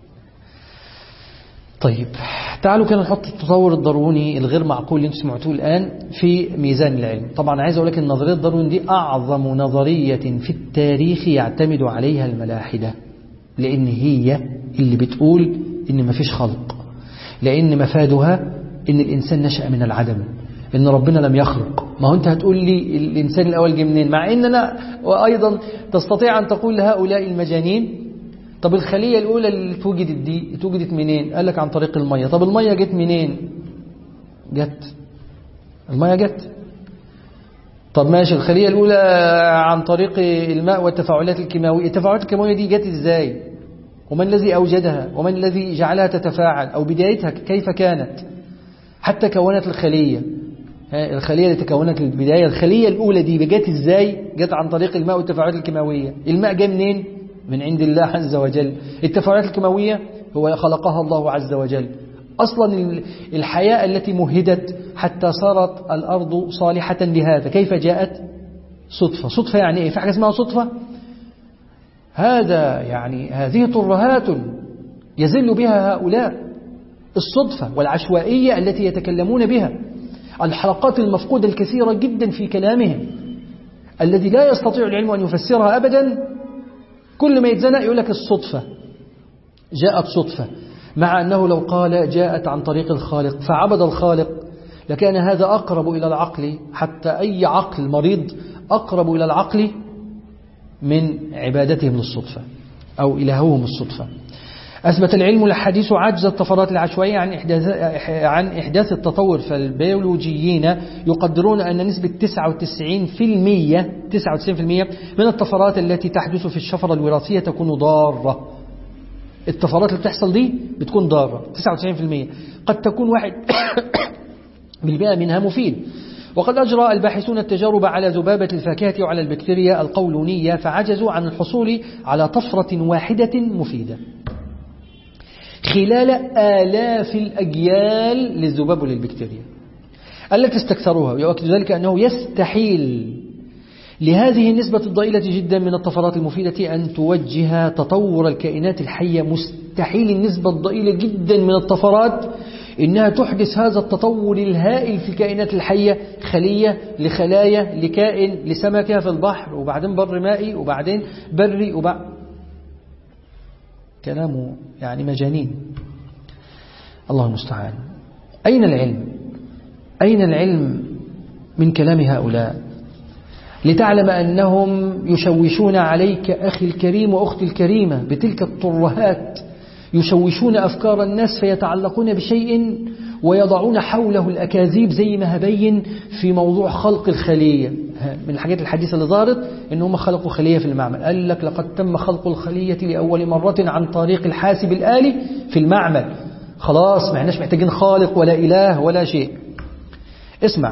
طيب تعالوا كنا نحط التطور الدارويني الغير معقول اللي انتم سمعتوه الآن في ميزان العلم. طبعا عايز أقول لك أن نظرية داروين دي أعظم نظرية في التاريخ يعتمد عليها الملاحدة، لأن هي اللي بتقول إن ما فيش خلق، لأن مفادها إن الإنسان نشأ من العدم، إن ربنا لم يخلق. ما هو أنت هتقول لي الإنسان الأول جه منين، مع إننا وأيضا تستطيع أن تقول لهؤلاء المجانين طب الخلية الأولى اللي توجدت دي توجدت منين؟ قال لك عن طريق المية. طب المية جت منين؟ المية جت. طب ماشي، الخلية الأولى عن طريق الماء والتفاعلات الكيماوية. التفاعلات الكيماوية دي جت إزاي؟ ومن الذي أوجدها؟ ومن الذي جعلها تتفاعل؟ أو بدايتها كيف كانت حتى كونت الخلية؟ الخلية اللي تكونت البداية، الخلية الأولى دي جت إزاي؟ جت عن طريق الماء والتفاعلات الكيماوية. الماء جاء منين؟ من عند الله عز وجل. التفاعلات الكيماوية هو خلقها الله عز وجل. أصلا الحياة التي مهدت حتى صارت الأرض صالحة لهذا كيف جاءت؟ صدفة. صدفة يعني إيه؟ في حاجة اسمها صدفة؟ هذا يعني هذه ترهات يزل بها هؤلاء، الصدفة والعشوائية التي يتكلمون بها، الحلقات المفقودة الكثيرة جدا في كلامهم الذي لا يستطيع العلم أن يفسرها أبدا. كل ما يتزنق يقول لك الصدفة، جاءت صدفة، مع أنه لو قال جاءت عن طريق الخالق فعبد الخالق لكان هذا أقرب إلى العقل، حتى أي عقل مريض أقرب إلى العقل من عبادتهم للصدفة أو إلههم الصدفة. أثبت العلم الحديث عجز الطفرات العشوائية عن إحداث التطور، فالبيولوجيين يقدرون أن نسبة 99% من الطفرات التي تحدث في الشفرة الوراثية تكون ضارة. الطفرات اللي بتحصل دي بتكون ضارة 99%، قد تكون 1% منها مفيد. وقد أجرى الباحثون التجارب على ذبابة الفاكهة وعلى البكتيريا القولونية فعجزوا عن الحصول على طفرة واحدة مفيدة خلال آلاف الأجيال للذباب وللبكتيريا التي استكثروها. ويؤكد ذلك أنه يستحيل لهذه النسبة الضئيلة جدا من الطفرات المفيدة أن توجه تطور الكائنات الحية. مستحيل النسبة الضئيلة جدا من الطفرات إنها تحدث هذا التطور الهائل في الكائنات الحية، خلية لخلايا لكائن لسمكة في البحر وبعدين بر مائي وبعدين بري كلامه يعني مجانين. الله المستعان. أين العلم؟ أين العلم من كلام هؤلاء؟ لتعلم أنهم يشوشون عليك أخي الكريم وأختي الكريمة بتلك الترهات، يشوشون أفكار الناس فيتعلقون بشيء ويضعون حوله الأكاذيب زي ما هبين في موضوع خلق الخلية. من الحاجات الحديثة اللي ظهرت إنهم خلقوا خلية في المعمل. قال لك لقد تم خلق الخلية لأول مرة عن طريق الحاسب الآلي في المعمل. خلاص ما احناش محتاجين خالق ولا إله ولا شيء. اسمع.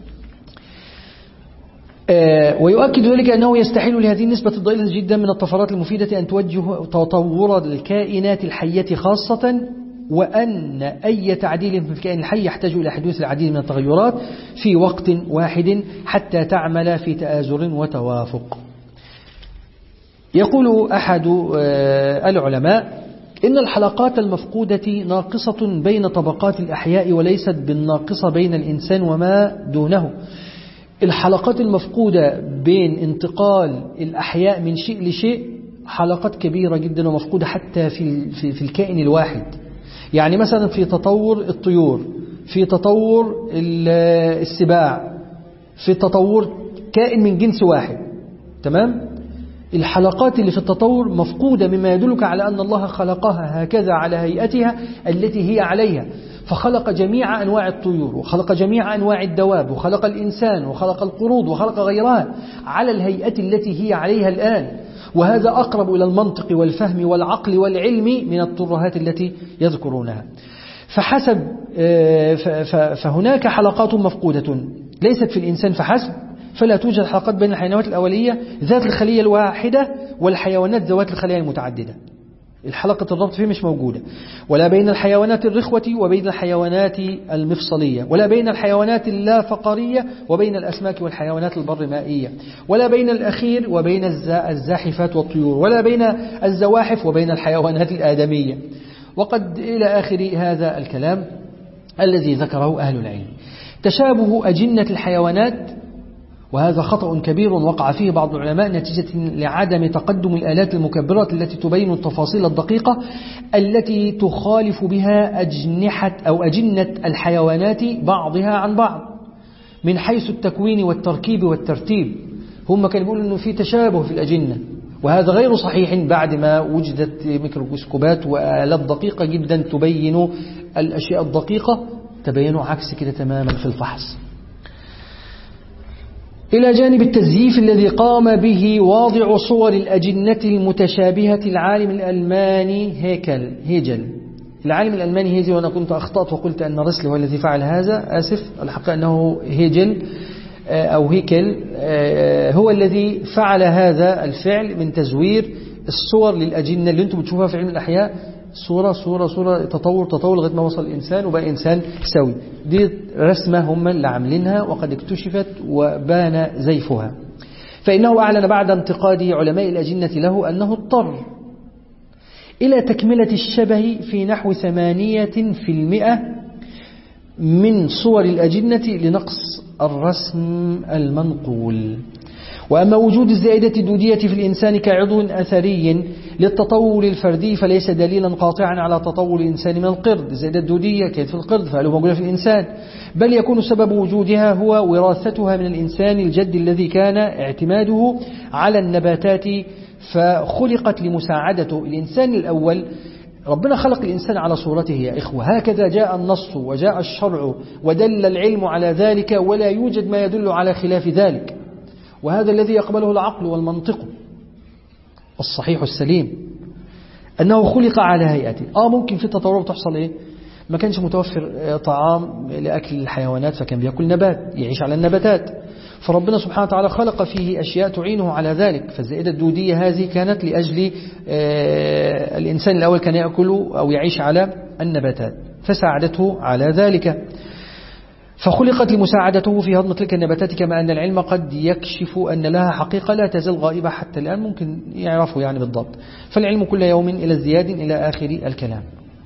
ويؤكد ذلك أنه يستحيل لهذه النسبة الضئيلة جدا من الطفرات المفيدة أن توجه تطور الكائنات الحية خاصة، وأن أي تعديل في الكائن الحي يحتاج إلى حدوث العديد من التغيرات في وقت واحد حتى تعمل في تآزر وتوافق. يقول أحد العلماء إن الحلقات المفقودة ناقصة بين طبقات الأحياء وليست بالناقصة بين الإنسان وما دونه. الحلقات المفقودة بين انتقال الأحياء من شيء لشيء حلقات كبيرة جدا ومفقودة حتى في الكائن الواحد. يعني مثلا في تطور الطيور، في تطور السباع، في تطور كائن من جنس واحد، تمام؟ الحلقات اللي في التطور مفقودة، مما يدلك على أن الله خلقها هكذا على هيئتها التي هي عليها. فخلق جميع أنواع الطيور وخلق جميع أنواع الدواب وخلق الإنسان وخلق القرود وخلق غيرها على الهيئة التي هي عليها الآن. وهذا أقرب إلى المنطق والفهم والعقل والعلم من الترهات التي يذكرونها. فهناك حلقات مفقودة ليست في الإنسان فحسب، فلا توجد حلقات بين الحيوانات الأولية ذات الخلية الواحدة والحيوانات ذوات الخلية المتعددة. الحلقة الربط فيه مش موجودة، ولا بين الحيوانات الرخوة وبين الحيوانات المفصلية، ولا بين الحيوانات اللافقرية وبين الأسماك والحيوانات البرمائية، ولا بين الأخير وبين الزاحفات والطيور، ولا بين الزواحف وبين الحيوانات الآدمية، وقد إلى آخر هذا الكلام الذي ذكره أهل العلم. تشابه أجنة الحيوانات، وهذا خطأ كبير وقع فيه بعض العلماء نتيجة لعدم تقدم الآلات المكبرة التي تبين التفاصيل الدقيقة التي تخالف بها أجنة الحيوانات بعضها عن بعض من حيث التكوين والتركيب والترتيب. هم كانوا يقولوا أنه في تشابه في الأجنة، وهذا غير صحيح بعد ما وجدت ميكروسكوبات وآلات دقيقة جدا تبين الأشياء الدقيقة، تبينوا عكس كده تماما في الفحص. إلى جانب التزييف الذي قام به واضع صور الأجنة المتشابهة العالم الألماني هيجل. العالم الألماني هيجل، وأنا كنت أخطأت وقلت أن رسل هو الذي فعل هذا، آسف، الحقيقة أنه هيجل أو هيكل هو الذي فعل هذا الفعل من تزوير الصور للأجنة اللي أنتم بتشوفها في علم الأحياء، صورة صورة صورة، تطور لغاية ما وصل الإنسان وبقى إنسان سوي. دي رسمة هم اللي عاملينها وقد اكتشفت وبان زيفها. فإنه أعلن بعد انتقاد علماء الأجنة له أنه اضطر إلى تكملة الشبه في نحو 8% من صور الأجنة لنقص الرسم المنقول. وأما وجود الزائدة الدودية في الإنسان كعضو أثري للتطور الفردي فليس دليلا قاطعا على تطور الإنسان من القرد. الزائدة الدودية كانت في القرد فهل موجودة في الإنسان، بل يكون سبب وجودها هو وراثتها من الإنسان الجد الذي كان اعتماده على النباتات فخلقت لمساعدته. الإنسان الأول ربنا خلق الإنسان على صورته يا إخوة، هكذا جاء النص وجاء الشرع ودل العلم على ذلك، ولا يوجد ما يدل على خلاف ذلك، وهذا الذي يقبله العقل والمنطق الصحيح السليم، أنه خلق على هيئته. ممكن في التطور تحصل إيه؟ ما كانش متوفر طعام لأكل الحيوانات فكان بيأكل نبات، يعيش على النباتات، فربنا سبحانه وتعالى خلق فيه أشياء تعينه على ذلك. فالزائدة الدودية هذه كانت لأجل الإنسان الأول كان يأكل أو يعيش على النباتات فساعدته على ذلك، فخلقت لمساعدته في هضم تلك النباتات. كما أن العلم قد يكشف أن لها حقيقة لا تزال غائبة حتى الآن، ممكن يعرفوا يعني بالضبط. فالعلم كل يوم إلى ازدياد إلى آخر الكلام.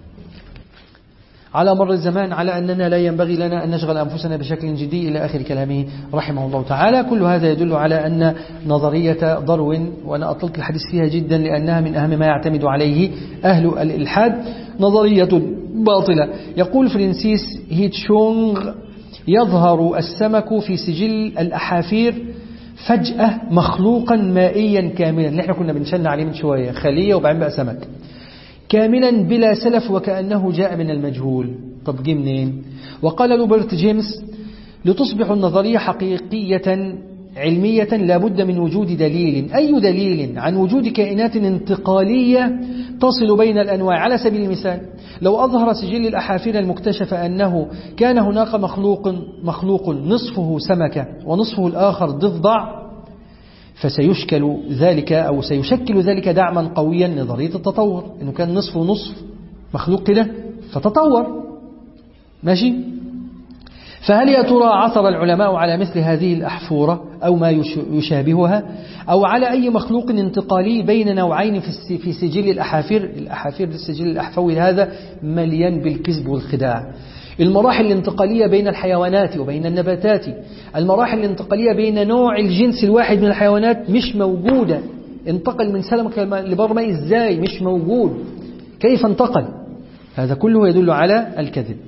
على مر الزمان على أننا لا ينبغي لنا أن نشغل أنفسنا بشكل جدي إلى آخر كلامه رحمه الله تعالى. كل هذا يدل على أن نظرية داروين، وأنا أطلت الحديث فيها جدا لأنها من أهم ما يعتمد عليه أهل الإلحاد، نظرية باطلة. يقول فرانسيس هيتشونغ: يظهر السمك في سجل الأحافير فجأة مخلوقا مائيا كاملا، اللي احنا كنا بنشن عليه من شوية، خلية وبعدين بقى سمك كاملا بلا سلف وكأنه جاء من المجهول. طب جه منين؟ وقال روبرت جيمس: لتصبح النظرية حقيقية علمية لابد من وجود دليل، أي دليل؟ عن وجود كائنات انتقالية تصل بين الأنواع. على سبيل المثال، لو أظهر سجل الأحافير المكتشف أنه كان هناك مخلوق نصفه سمكة ونصفه الآخر ضفدع، فسيشكل ذلك أو سيشكل ذلك دعما قويا لنظرية التطور، إنه كان نصف ونصف مخلوق كده فتطور. ماشي؟ فهل يا ترى عثر العلماء على مثل هذه الأحفورة أو ما يشابهها، أو على أي مخلوق انتقالي بين نوعين في سجل الأحافير؟ الأحافير السجل الأحفوي هذا مليان بالكذب والخداع. المراحل الانتقالية بين الحيوانات وبين النباتات، المراحل الانتقالية بين نوع الجنس الواحد من الحيوانات مش موجودة. انتقل من سلمك لبرمائي ازاي؟ مش موجود. كيف انتقل؟ هذا كله يدل على الكذب.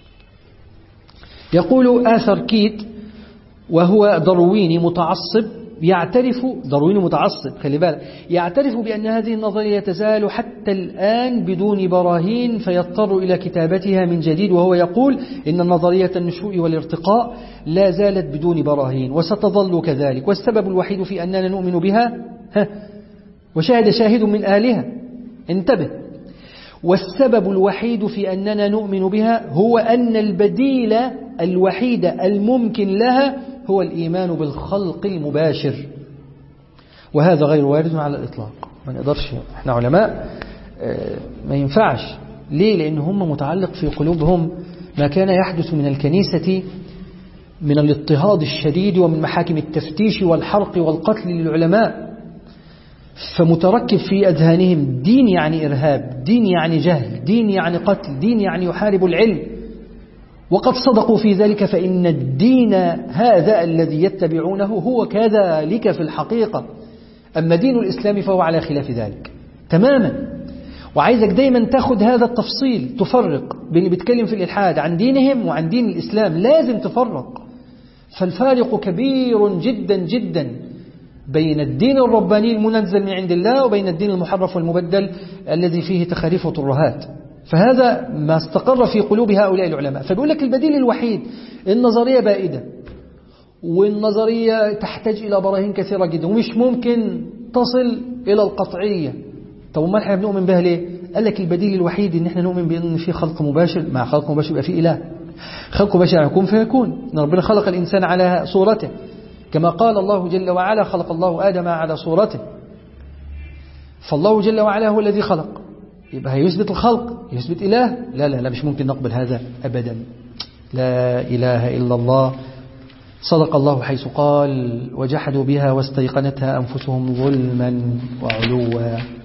يقول آثر كيت وهو دارويني متعصب: يعترف، داروين متعصب خلي بالك، يعترف بأن هذه النظرية تزال حتى الآن بدون براهين فيضطر إلى كتابتها من جديد، وهو يقول إن نظرية النشوء والارتقاء لا زالت بدون براهين وستظل كذلك، والسبب الوحيد في أننا نؤمن بها وشاهد شاهد من أهلها، انتبه، والسبب الوحيد في أننا نؤمن بها هو أن البديل الوحيد الممكن لها هو الإيمان بالخلق المباشر، وهذا غير وارد على الإطلاق. ما نقدرش، احنا علماء ما ينفعش. ليه؟ لأن هم متعلق في قلوبهم ما كان يحدث من الكنيسة من الاضطهاد الشديد ومن محاكم التفتيش والحرق والقتل للعلماء، فمتركب في أذهانهم دين يعني إرهاب، دين يعني جهل، دين يعني قتل، دين يعني يحارب العلم، وقد صدقوا في ذلك، فإن الدين هذا الذي يتبعونه هو كذلك في الحقيقة، أما دين الإسلام فهو على خلاف ذلك تماما. وعايزك دايما تاخد هذا التفصيل، تفرق بين اللي بيتكلم في الإلحاد عن دينهم وعن دين الإسلام، لازم تفرق، فالفارق كبير جدا جدا بين الدين الرباني المنزل من عند الله وبين الدين المحرف والمبدل الذي فيه تخاريف وترهات. فهذا ما استقر في قلوب هؤلاء العلماء. فبيقول لك البديل الوحيد، النظرية بائدة، والنظرية تحتاج إلى براهين كثيرة جدا ومش ممكن تصل إلى القطعية. طب ما احنا بنؤمن بها ليه؟ قال لك البديل الوحيد ان احنا نؤمن بأن في خلق مباشر، مع خلق مباشر يبقى في إله، خلق مباشر يكون فيكون، إن ربنا خلق الإنسان على صورته كما قال الله جل وعلا خلق الله آدم على صورته، فالله جل وعلا هو الذي خلق، يبقى هيثبت الخلق، يثبت إله؟ لا لا لا، مش ممكن نقبل هذا أبدا. لا إله إلا الله. صدق الله حيث قال وجحدوا بها واستيقنتها أنفسهم ظلما وعلوا.